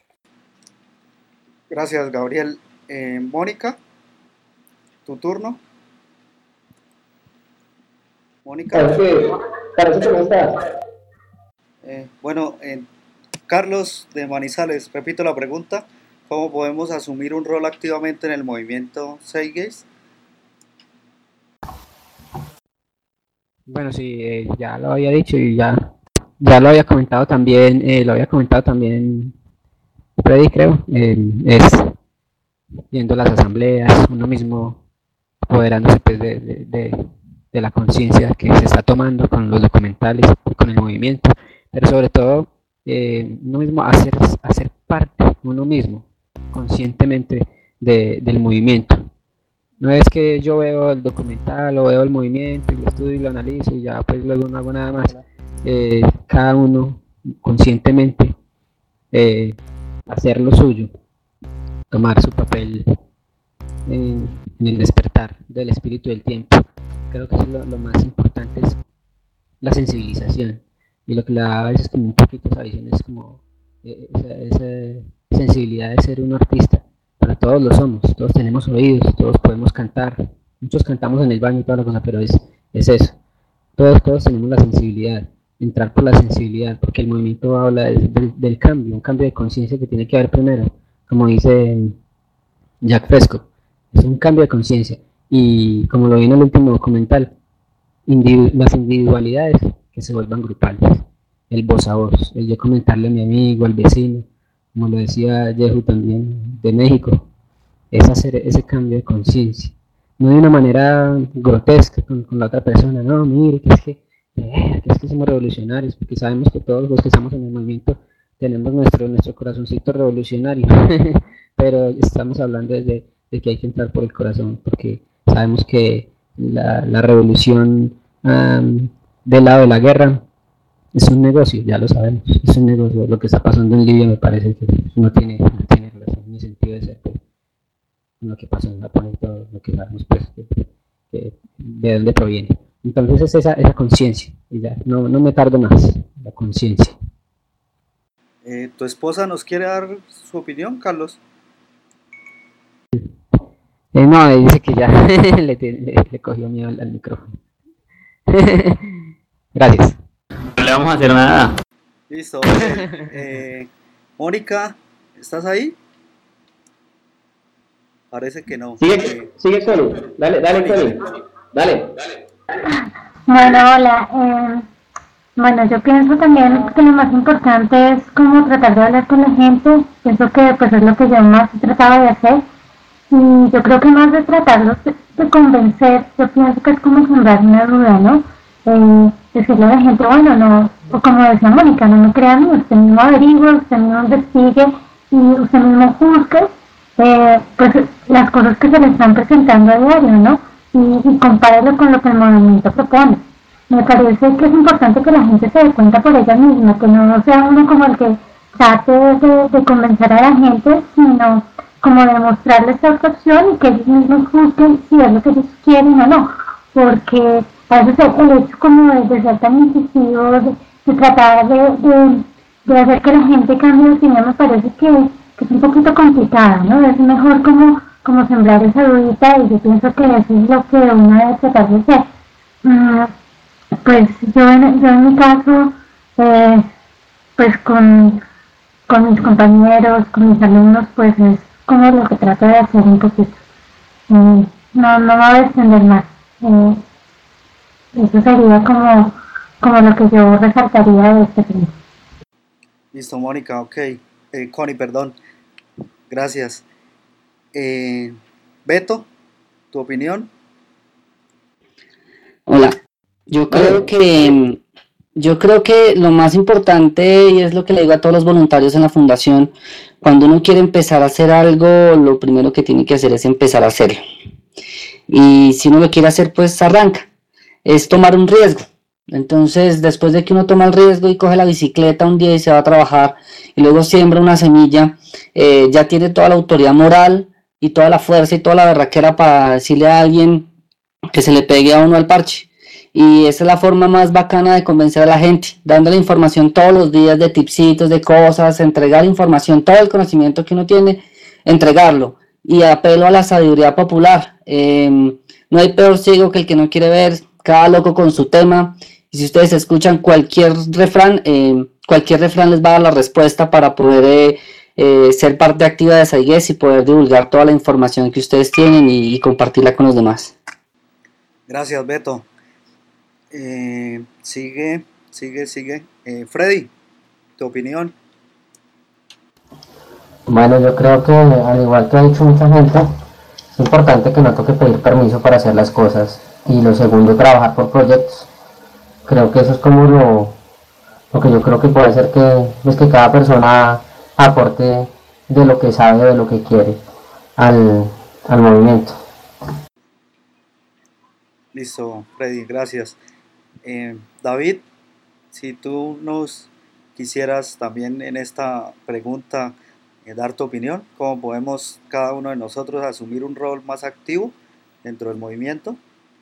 Gracias, Gabriel. Eh, Mónica, tu turno. Mónica. Parece, parece que no está. Eh, bueno, eh, Carlos de Manizales, repito la pregunta. ¿Cómo podemos asumir un rol activamente en el movimiento Zeitgeist? Bueno, sí, eh, ya lo había dicho y ya, ya lo había comentado también, eh, lo había comentado también Freddy, creo, eh, es viendo las asambleas, uno mismo apoderándose pues, de, de, de, de la conciencia que se está tomando con los documentales y con el movimiento, pero sobre todo eh, uno mismo hacer, hacer parte, uno mismo, conscientemente de, del movimiento. No es que yo veo el documental o veo el movimiento y lo estudio y lo analizo y ya pues luego no hago nada más. Eh, cada uno conscientemente eh, hacer lo suyo, tomar su papel en, en el despertar del espíritu del tiempo. Creo que eso es lo, lo más importante, es la sensibilización, y lo que le da a veces como un poquito esa visión es como eh, esa, esa sensibilidad de ser un artista. Pero todos lo somos, todos tenemos oídos, todos podemos cantar, muchos cantamos en el baño y toda la cosa, pero es, es eso, Todos, todos tenemos la sensibilidad, entrar por la sensibilidad, porque el movimiento habla del, del, del cambio, un cambio de conciencia que tiene que haber primero, como dice Jack Fresco, es un cambio de conciencia, y como lo vi en el último documental, individu las individualidades que se vuelvan grupales, el voz a voz, el yo comentarle a mi amigo, al vecino, como lo decía Jehu también de México, es hacer ese cambio de conciencia, no de una manera grotesca con, con la otra persona, no, mire, que es que, eh, que es que somos revolucionarios, porque sabemos que todos los que estamos en el movimiento tenemos nuestro, nuestro corazoncito revolucionario, pero estamos hablando desde de que hay que entrar por el corazón, porque sabemos que la, la revolución um, del lado de la guerra es un negocio, ya lo sabemos, es un negocio. Lo que está pasando en Libia me parece que no tiene, no tiene relación ni sentido de ser con lo que pasó en Japón y todo lo que sabemos, pues, que, que, de dónde proviene. Entonces es esa, esa conciencia, y ya, no, no me tardo más, la conciencia. Eh, ¿Tu esposa nos quiere dar su opinión, Carlos? Eh, no, dice que ya le, le, le cogió miedo al, al micrófono. Gracias. No le vamos a hacer nada. Listo. Eh, eh, Mónica, ¿estás ahí? Parece que no. Sigue, eh, sigue Connie. Dale, dale, Connie. Dale. Bueno, hola. Eh, bueno, yo pienso también que lo más importante es como tratar de hablar con la gente. Pienso que pues es lo que yo más he tratado de hacer. Y yo creo que más de tratarlos de, de convencer, yo pienso que es como sembrar una duda, ¿no? Eh, decirle a la gente, bueno, no, o como decía Mónica, no me crean, usted mismo averigüe, usted mismo investigue y usted mismo juzgue eh, pues las cosas que se le están presentando a diario, ¿no? Y, y compárelo con lo que el movimiento propone. Me parece que es importante que la gente se dé cuenta por ella misma, que no sea uno como el que trate de, de convencer a la gente, sino como demostrarles esta otra opción y que ellos mismos juzguen si es lo que ellos quieren o no, porque a veces el hecho como de, de ser tan incisivo, de, de tratar de, de, de hacer que la gente cambie de opinión, me parece que, que es un poquito complicado, ¿no? Es mejor como, como sembrar esa dudita, y yo pienso que eso es lo que uno debe tratar de hacer. Mm, pues yo en, yo en mi caso, eh, pues con, con mis compañeros, con mis alumnos, pues es como lo que trato de hacer un poquito. Eh, no, no me voy a extender más. Eh, eso sería como, como lo que yo resaltaría de este tema. Listo, Mónica, ok. Eh, Connie, perdón. Gracias. Eh, Beto, ¿tu opinión? Hola, yo creo que yo creo que lo más importante, y es lo que le digo a todos los voluntarios en la fundación, cuando uno quiere empezar a hacer algo, lo primero que tiene que hacer es empezar a hacerlo. Y si uno lo quiere hacer, pues arranca. Es tomar un riesgo. Entonces, después de que uno toma el riesgo y coge la bicicleta un día y se va a trabajar, y luego siembra una semilla, eh, ya tiene toda la autoridad moral y toda la fuerza y toda la berraquera para decirle a alguien que se le pegue a uno al parche. Y esa es la forma más bacana de convencer a la gente, dándole información todos los días de tipsitos, de cosas, entregar información, todo el conocimiento que uno tiene, entregarlo. Y apelo a la sabiduría popular. Eh, no hay peor ciego que el que no quiere ver, cada loco con su tema. Y si ustedes escuchan cualquier refrán, eh, cualquier refrán les va a dar la respuesta para poder eh, eh, ser parte activa de esa iglesia y poder divulgar toda la información que ustedes tienen y, y compartirla con los demás. Gracias, Beto. Eh, sigue, sigue, sigue. Eh, Freddy, ¿tu opinión? Bueno, yo creo que al igual que ha dicho mucha gente, es importante que no toque pedir permiso para hacer las cosas. Y lo segundo, trabajar por proyectos. Creo que eso es como lo, lo que yo creo que puede hacer que, pues que cada persona aporte de lo que sabe, de lo que quiere al, al movimiento. Listo, Freddy, gracias. Eh, David, si tú nos quisieras también en esta pregunta eh, dar tu opinión, ¿cómo podemos cada uno de nosotros asumir un rol más activo dentro del movimiento?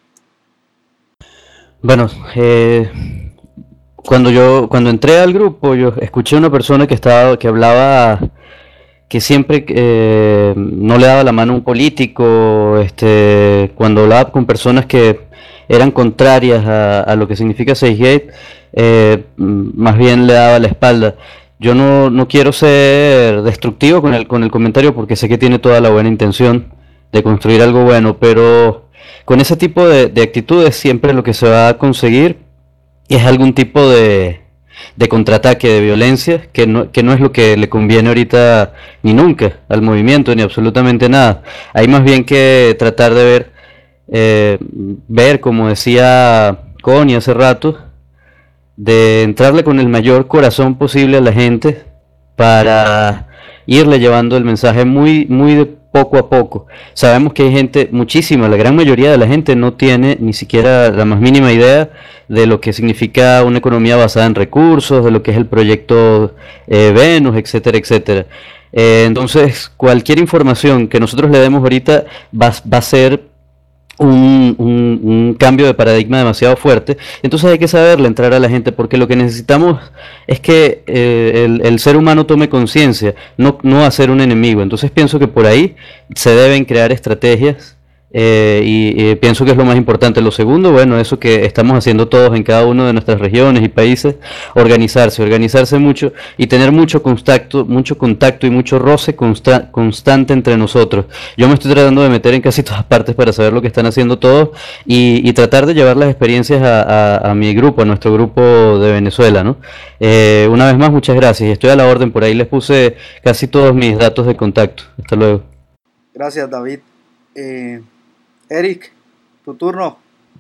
Bueno, eh, cuando yo cuando entré al grupo, yo escuché a una persona que estaba que hablaba que siempre eh, no le daba la mano a un político, este, cuando hablaba con personas que eran contrarias a, a lo que significa SageGate, eh, más bien le daba la espalda. Yo no, no quiero ser destructivo con el, con el comentario porque sé que tiene toda la buena intención de construir algo bueno, pero con ese tipo de, de actitudes siempre lo que se va a conseguir es algún tipo de, de contraataque, de violencia, que no, que no es lo que le conviene ahorita ni nunca al movimiento, ni absolutamente nada. Hay más bien que tratar de ver, eh, ver como decía Connie hace rato, de entrarle con el mayor corazón posible a la gente para irle llevando el mensaje muy, muy de poco a poco. Sabemos que hay gente, muchísima, la gran mayoría de la gente no tiene ni siquiera la más mínima idea de lo que significa una economía basada en recursos, de lo que es el proyecto eh, Venus, etcétera, etcétera. Eh, entonces, cualquier información que nosotros le demos ahorita va, va a ser Un, un, un cambio de paradigma demasiado fuerte. Entonces hay que saberle entrar a la gente, porque lo que necesitamos es que eh, el, el ser humano tome conciencia, no, no hacer un enemigo. Entonces pienso que por ahí se deben crear estrategias eh, y, y pienso que es lo más importante. Lo segundo, bueno, eso que estamos haciendo todos en cada uno de nuestras regiones y países, organizarse, organizarse mucho y tener mucho contacto, mucho contacto y mucho roce consta constante entre nosotros. Yo me estoy tratando de meter en casi todas partes para saber lo que están haciendo todos y, y tratar de llevar las experiencias a, a, a mi grupo, a nuestro grupo de Venezuela, ¿no? Eh, una vez más, muchas gracias y estoy a la orden. Por ahí les puse casi todos mis datos de contacto. Hasta luego. Gracias, David. Eh... Eric, tu turno.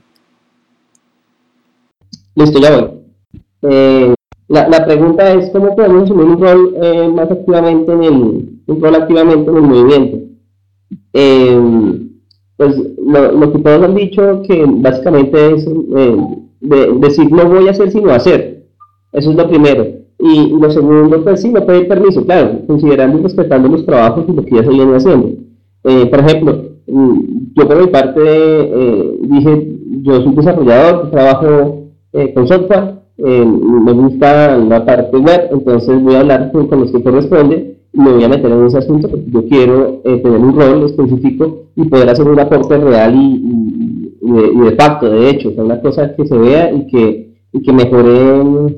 Listo, ya voy. Eh, la, la pregunta es cómo podemos asumir un rol eh, más activamente en el, un rol activamente en el movimiento. Eh, pues lo, lo que todos han dicho que básicamente es eh, de, decir no voy a hacer sino hacer. Eso es lo primero. Y, y lo segundo, pues sí, no pedir permiso, claro, considerando y respetando los trabajos y lo que ya se viene haciendo. Eh, por ejemplo, yo por mi parte eh, dije, yo soy desarrollador, trabajo eh, con software, eh, me gusta la parte web, entonces voy a hablar con, con los que corresponde y me voy a meter en ese asunto porque yo quiero eh, tener un rol específico y poder hacer un aporte real y, y, y, de, y de facto, de hecho, o sea, una cosa que se vea y que, y que mejore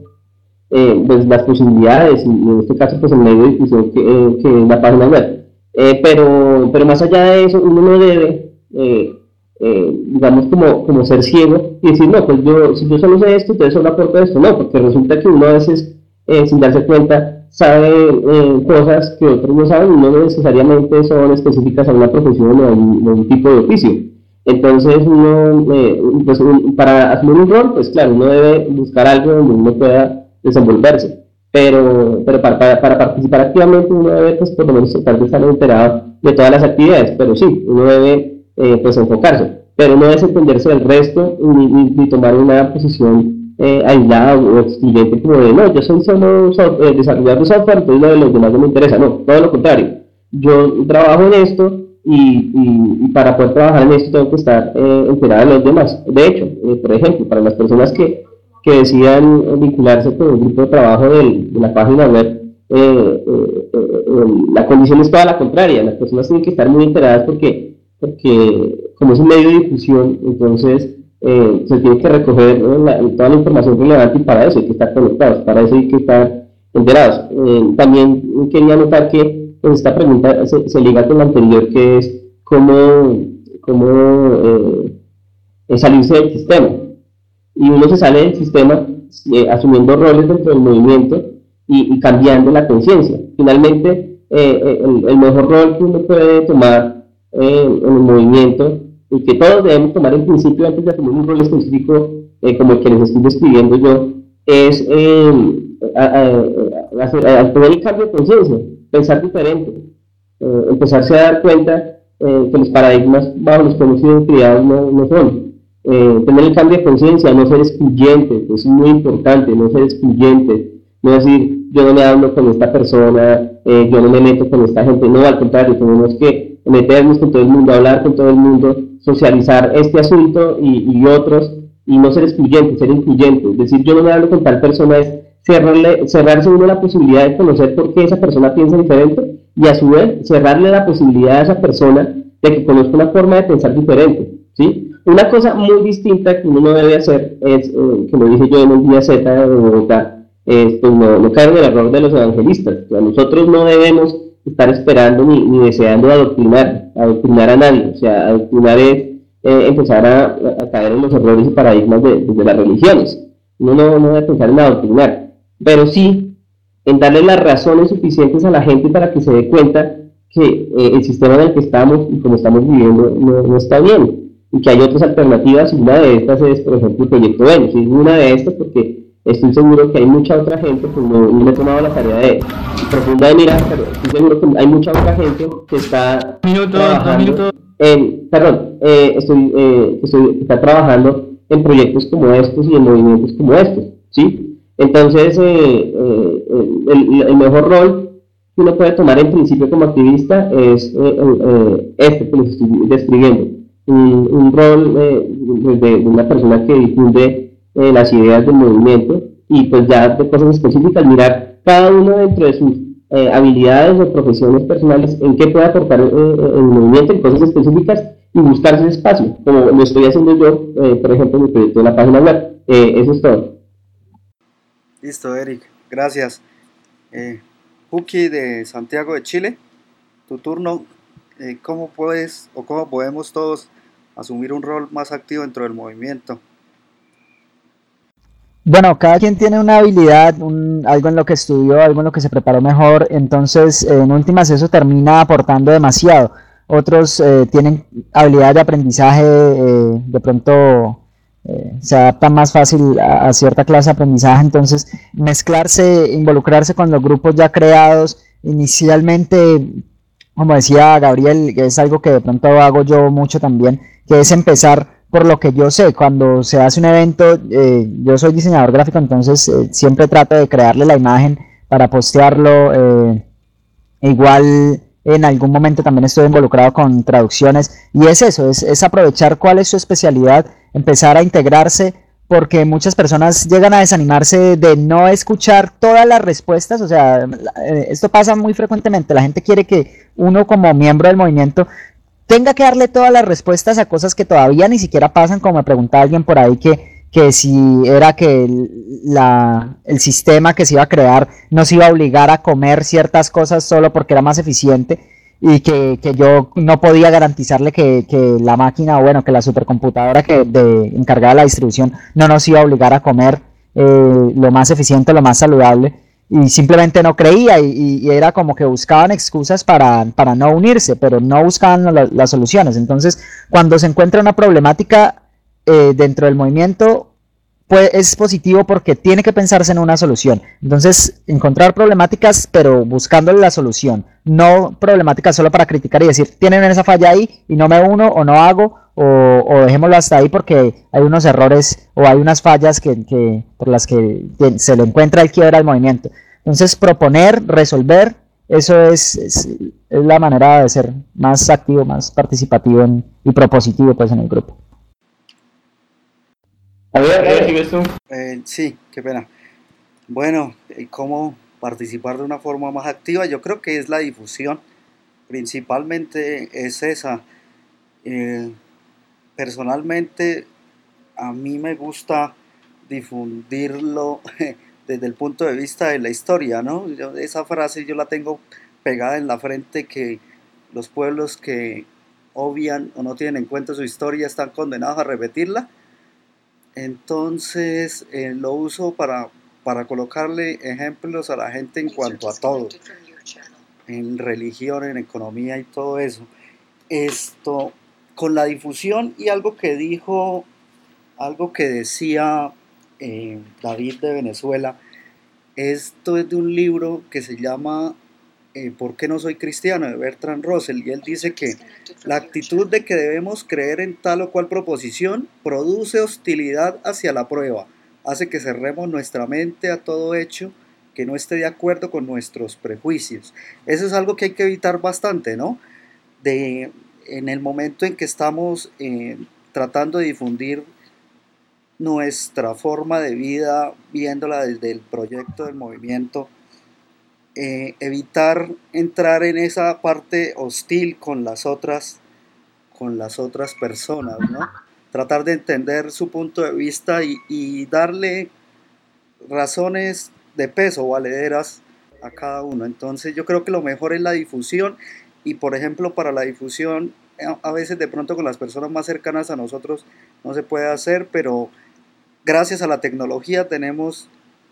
eh, pues, las posibilidades y en este caso pues el medio de difusión que, eh, que es la página web. Eh, pero, pero más allá de eso, uno no debe, eh, eh, digamos, como, como ser ciego y decir, no, pues yo, si yo solo sé esto, entonces solo aporto esto. No, porque resulta que uno a veces, eh, sin darse cuenta, sabe eh, cosas que otros no saben y no necesariamente son específicas a una profesión o a un, a un tipo de oficio. Entonces, uno, eh, pues, un, para asumir un rol, pues claro, uno debe buscar algo donde uno pueda desenvolverse. Pero, pero para, para, para participar activamente uno debe, pues, por lo menos tratar de estar enterado de todas las actividades, pero sí, uno debe eh, pues, enfocarse, pero no debe desentenderse del resto ni, ni, ni tomar una posición eh, aislada o excluyente como de, no, yo soy solo so eh, desarrollador de software, entonces lo de los demás no me interesa. No, todo lo contrario, yo trabajo en esto y, y, y para poder trabajar en esto tengo que estar eh, enterado de los demás. De hecho, eh, por ejemplo, para las personas que que decidan vincularse con el grupo de trabajo del, de la página web, eh, eh, eh, la condición es toda la contraria. Las personas tienen que estar muy enteradas porque, porque como es un medio de difusión, entonces eh, se tiene que recoger eh, la, toda la información relevante y para eso hay que estar conectados, para eso hay que estar enterados. Eh, también quería notar que pues, esta pregunta se, se liga con la anterior, que es cómo, cómo eh, salirse del sistema. Y uno se sale del sistema eh, asumiendo roles dentro del movimiento y, y cambiando la conciencia. Finalmente, eh, el, el mejor rol que uno puede tomar eh, en el movimiento y que todos debemos tomar en principio antes de asumir un rol específico eh, como el que les estoy describiendo yo, es eh, a, a, a, hacer, a tener el cambio de conciencia, pensar diferente, eh, empezarse a dar cuenta eh, que los paradigmas bajo los que hemos sido criados no, no son. Eh, tener el cambio de conciencia, no ser excluyente, es muy importante, no ser excluyente, no decir yo no me hablo con esta persona, eh, yo no me meto con esta gente, no, al contrario, tenemos que meternos con todo el mundo, hablar con todo el mundo, socializar este asunto y, y otros, y no ser excluyente, ser incluyente, es decir, yo no me hablo con tal persona, es cerrarle, cerrarse uno la posibilidad de conocer por qué esa persona piensa diferente y a su vez cerrarle la posibilidad a esa persona de que conozca una forma de pensar diferente, ¿sí? Una cosa muy distinta que uno no debe hacer es, eh, que lo dije yo en el día Z de Bogotá, es pues no, no caer en el error de los evangelistas. O sea, nosotros no debemos estar esperando ni, ni deseando adoctrinar, adoctrinar a nadie. O sea, adoctrinar es eh, empezar a, a caer en los errores y paradigmas de, de las religiones. Uno no, no debe pensar en adoctrinar, pero sí en darle las razones suficientes a la gente para que se dé cuenta que eh, el sistema en el que estamos y como estamos viviendo no, no está bien, y que hay otras alternativas, y una de estas es, por ejemplo, el Proyecto Venus. Y una de estas porque estoy seguro que hay mucha otra gente, pues no, no me he tomado la tarea de profunda de mirar, pero estoy seguro que hay mucha otra gente que está minuto, trabajando en, perdón, eh, estoy, eh, estoy, está trabajando en proyectos como estos y en movimientos como estos, ¿sí? Entonces, eh, eh, el, el mejor rol que uno puede tomar en principio como activista es eh, eh, este que les estoy describiendo, un, un rol eh, de, de una persona que difunde eh, las ideas del movimiento, y pues ya de cosas específicas, mirar cada uno dentro de sus eh, habilidades o profesiones personales en qué puede aportar eh, el movimiento, en cosas específicas, y buscarse ese espacio, como lo estoy haciendo yo, eh, por ejemplo, en mi proyecto de la página web. Eh, eso es todo. Listo, Eric, gracias. Eh, Juki de Santiago de Chile, tu turno. Eh, ¿Cómo puedes o cómo podemos todos asumir un rol más activo dentro del movimiento? Bueno, cada quien tiene una habilidad, un, algo en lo que estudió, algo en lo que se preparó mejor, entonces eh, en últimas eso termina aportando demasiado. Otros eh, tienen habilidad de aprendizaje, eh, de pronto eh, se adaptan más fácil a, a cierta clase de aprendizaje, entonces mezclarse, involucrarse con los grupos ya creados, inicialmente, como decía Gabriel, que es algo que de pronto hago yo mucho también, que es empezar por lo que yo sé. Cuando se hace un evento, eh, yo soy diseñador gráfico, entonces eh, siempre trato de crearle la imagen para postearlo. Eh, igual en algún momento también estoy involucrado con traducciones, y es eso, es, es aprovechar cuál es su especialidad, empezar a integrarse, porque muchas personas llegan a desanimarse de no escuchar todas las respuestas. O sea, eh, esto pasa muy frecuentemente, la gente quiere que uno como miembro del movimiento tenga que darle todas las respuestas a cosas que todavía ni siquiera pasan, como me preguntaba alguien por ahí que, que si era que el, la, el sistema que se iba a crear nos iba a obligar a comer ciertas cosas solo porque era más eficiente, y que, que yo no podía garantizarle que, que la máquina, o bueno, que la supercomputadora que de, encargada de la distribución no nos iba a obligar a comer eh, lo más eficiente, lo más saludable. Y simplemente no creía, y, y era como que buscaban excusas para, para no unirse, pero no buscaban la, las soluciones. Entonces, cuando se encuentra una problemática eh, dentro del movimiento, pues es positivo porque tiene que pensarse en una solución. Entonces, encontrar problemáticas, pero buscándole la solución, no problemáticas solo para criticar y decir, tienen esa falla ahí y no me uno o no hago, o, o dejémoslo hasta ahí porque hay unos errores o hay unas fallas que, que, por las que se le encuentra el quiebre al movimiento. Entonces, proponer, resolver, eso es, es, es la manera de ser más activo, más participativo en, y propositivo pues en el grupo. A ver, a ver, ¿sigues tú? Eh, sí, qué pena. Bueno, ¿cómo participar de una forma más activa? Yo creo que es la difusión, principalmente es esa. Eh, personalmente, a mí me gusta difundirlo desde el punto de vista de la historia, ¿no? Yo, esa frase yo la tengo pegada en la frente, que los pueblos que obvian o no tienen en cuenta su historia están condenados a repetirla. Entonces eh, lo uso para, para colocarle ejemplos a la gente en cuanto a todo, en religión, en economía y todo eso. Esto, con la difusión, y algo que dijo, algo que decía eh, David de Venezuela, esto es de un libro que se llama eh, ¿Por qué no soy cristiano?, de Bertrand Russell, y él dice que la actitud de que debemos creer en tal o cual proposición produce hostilidad hacia la prueba, hace que cerremos nuestra mente a todo hecho que no esté de acuerdo con nuestros prejuicios. Eso es algo que hay que evitar bastante, ¿no? De, en el momento en que estamos eh, tratando de difundir nuestra forma de vida, viéndola desde el proyecto del movimiento, eh, evitar entrar en esa parte hostil con las otras, con las otras personas, ¿no? Tratar de entender su punto de vista y, y darle razones de peso, valederas a cada uno. Entonces yo creo que lo mejor es la difusión y, por ejemplo, para la difusión a veces de pronto con las personas más cercanas a nosotros no se puede hacer, pero gracias a la tecnología tenemos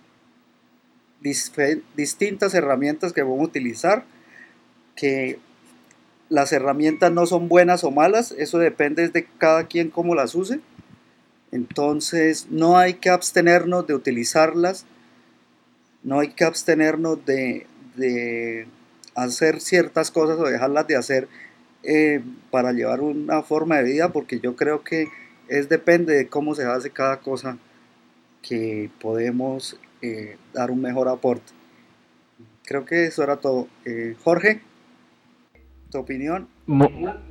distintas herramientas que podemos utilizar, que las herramientas no son buenas o malas, eso depende de cada quien cómo las use. Entonces no hay que abstenernos de utilizarlas, no hay que abstenernos de, de hacer ciertas cosas o dejarlas de hacer eh, para llevar una forma de vida, porque yo creo que es depende de cómo se hace cada cosa que podemos eh, dar un mejor aporte. Creo que eso era todo. Eh, Jorge, ¿tu opinión? Muy,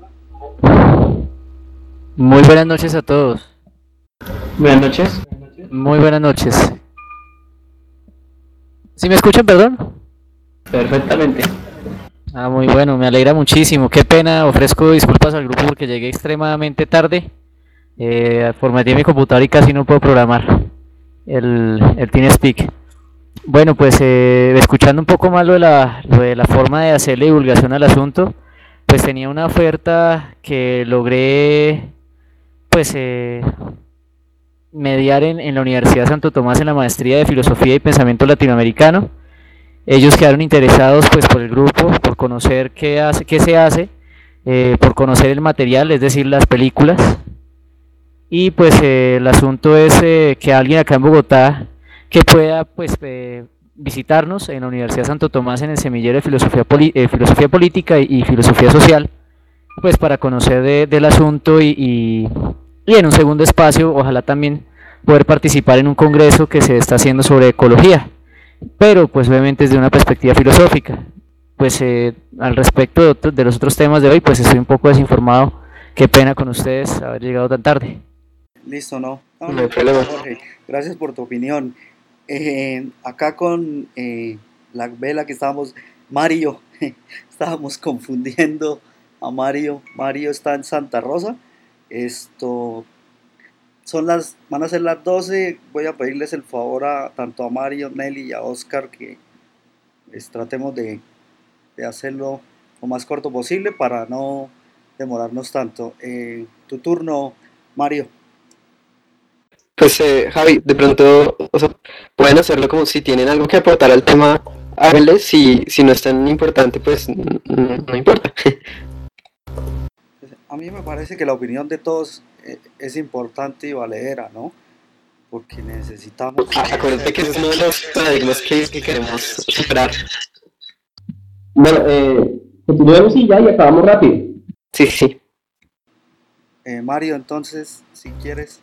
muy buenas noches a todos. Buenas noches. Muy buenas noches. ¿Sí me escuchan, perdón? Perfectamente. Ah, muy bueno, me alegra muchísimo. Qué pena, ofrezco disculpas al grupo porque llegué extremadamente tarde. Eh, formateé mi computador y casi no puedo programar el, el TeamSpeak. Bueno, pues eh, escuchando un poco más lo de, la, lo de la forma de hacerle divulgación al asunto, pues tenía una oferta que logré pues eh, mediar en, en la Universidad de Santo Tomás en la maestría de Filosofía y Pensamiento Latinoamericano. Ellos quedaron interesados pues por el grupo, por conocer qué, hace, qué se hace, eh, por conocer el material, es decir, las películas. Y pues eh, el asunto es eh, que alguien acá en Bogotá que pueda pues eh, visitarnos en la Universidad de Santo Tomás en el semillero de Filosofía, Poli eh, Filosofía Política y, y Filosofía Social, pues para conocer de, del asunto y, y, y en un segundo espacio ojalá también poder participar en un congreso que se está haciendo sobre ecología, pero pues obviamente desde una perspectiva filosófica. Pues eh, al respecto de, otro, de los otros temas de hoy pues estoy un poco desinformado, qué pena con ustedes haber llegado tan tarde. Listo, no. no, no, no problema. Jorge, gracias por tu opinión. Eh, acá con eh, la vela que estábamos, Mario, estábamos confundiendo a Mario. Mario está en Santa Rosa. Esto son las, van a ser las doce. Voy a pedirles el favor a tanto a Mario, Nelly y a Oscar que pues, tratemos de, de hacerlo lo más corto posible para no demorarnos tanto. Eh, tu turno, Mario. Pues eh, Javi, de pronto, o sea, pueden hacerlo como si tienen algo que aportar al tema, háganle, si, si no es tan importante, pues no, no importa. A mí me parece que la opinión de todos es importante y valedera, ¿no? Porque necesitamos... Ah, acuérdate que ese es uno de los paradigmas que, que queremos superar. Bueno, eh, continuemos y ya, y acabamos rápido. Sí, sí. Eh, Mario, entonces, si quieres...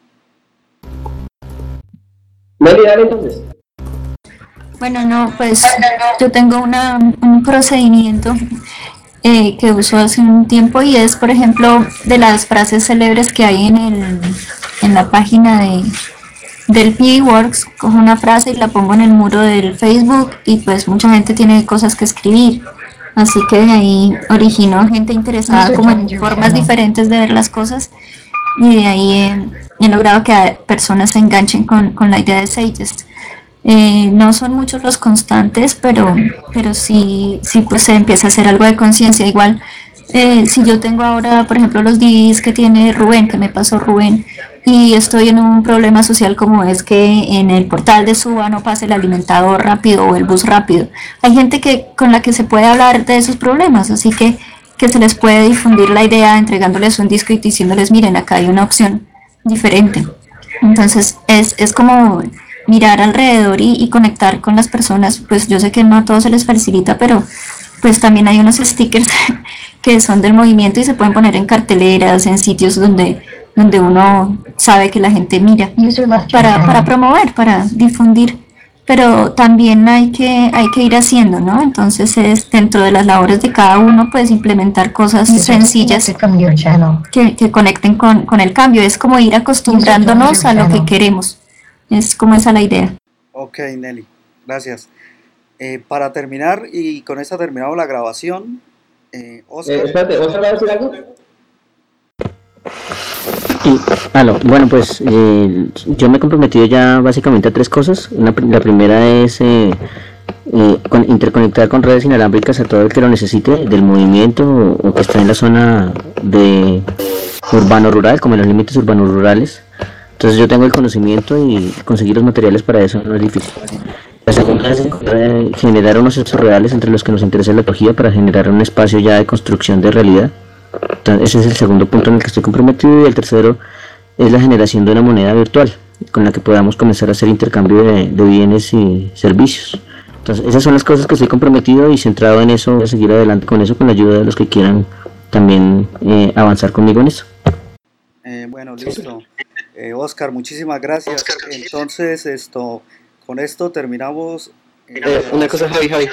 Nelly, dale entonces. Bueno, no, pues yo tengo una, un procedimiento eh, que uso hace un tiempo y es, por ejemplo, de las frases célebres que hay en, el, en la página de, del P E Works. Cojo una frase y la pongo en el muro del Facebook y pues mucha gente tiene cosas que escribir. Así que de ahí origino gente interesada como en formas diferentes de ver las cosas y de ahí eh, he logrado que personas se enganchen con, con la idea de Sages. Eh, no son muchos los constantes, pero, pero sí, sí pues se empieza a hacer algo de conciencia. Igual, eh, si yo tengo ahora, por ejemplo, los D V Ds que tiene Rubén, que me pasó Rubén, y estoy en un problema social como es que en el portal de Suba no pase el alimentador rápido o el bus rápido. Hay gente que con la que se puede hablar de esos problemas, así que, que se les puede difundir la idea entregándoles un disco y diciéndoles, miren, acá hay una opción diferente. Entonces es, es como mirar alrededor y, y conectar con las personas. Pues yo sé que no a todos se les facilita, pero pues también hay unos stickers que son del movimiento y se pueden poner en carteleras, en sitios donde, donde uno sabe que la gente mira, para, para promover, para difundir. Pero también hay que, hay que ir haciendo, ¿no? Entonces es dentro de las labores de cada uno, pues implementar cosas sencillas que, que conecten con, con el cambio. Es como ir acostumbrándonos a lo que queremos. Es como esa la idea. Ok, Nelly, gracias. Eh, para terminar, y con esta terminamos la grabación, eh, Oscar. Eh, espérate, ¿Oscar va a decir algo? Sí, aló. Bueno, pues eh, yo me he comprometido ya básicamente a tres cosas. Una, la primera es eh, eh, con, interconectar con redes inalámbricas a todo el que lo necesite del movimiento o, o que está en la zona de urbano-rural, como en los límites urbanos-rurales. Entonces yo tengo el conocimiento y conseguir los materiales para eso no es difícil. La segunda es eh, generar unos hechos reales entre los que nos interesa la ecología para generar un espacio ya de construcción de realidad. Entonces, ese es el segundo punto en el que estoy comprometido. Y el tercero es la generación de una moneda virtual con la que podamos comenzar a hacer intercambio de, de bienes y servicios. Entonces esas son las cosas que estoy comprometido y centrado en eso. Voy a seguir adelante con eso, con la ayuda de los que quieran también eh, avanzar conmigo en eso. Eh, bueno, listo. Eh, Oscar, muchísimas gracias. Entonces, esto, con esto terminamos. Eh, eh, una cosa, Javi, Javi.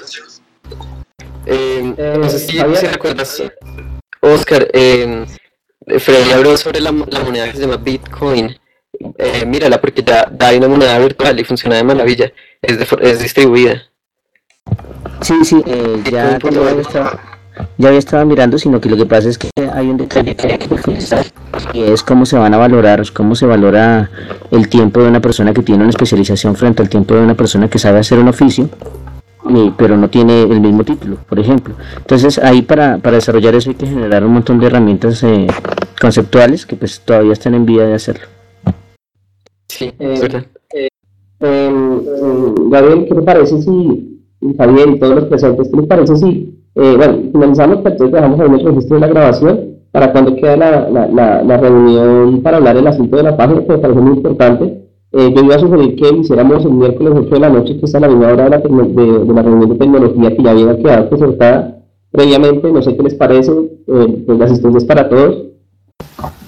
Eh, no sé si, si recuerdas, Oscar, eh, Freddy habló sobre la, la moneda que se llama Bitcoin. Eh, mírala, porque ya, ya hay una moneda virtual y funciona de maravilla. Es, de, es distribuida. Sí, sí, eh, ya, ya, había estado, ya había estado mirando, sino que lo que pasa es que hay un detalle que hay que profundizar, y es cómo se van a valorar, cómo se valora el tiempo de una persona que tiene una especialización frente al tiempo de una persona que sabe hacer un oficio, y, pero no tiene el mismo título, por ejemplo. Entonces ahí para, para desarrollar eso hay que generar un montón de herramientas eh, conceptuales que pues todavía están en vía de hacerlo. Sí, eh, verdad. Eh, eh, Gabriel, ¿qué te parece si, Javier y todos los presentes, qué les parece si, eh, bueno, finalizamos, pero entonces dejamos ahí el registro de la grabación para cuando queda la, la, la, la reunión para hablar del asunto de la página, que me parece muy importante? Eh, yo iba a sugerir que lo hiciéramos el miércoles ocho de la noche, que es a la misma hora de la, de, de la reunión de tecnología que ya había quedado presentada previamente. No sé qué les parece, eh, pues la asistencia es para todos.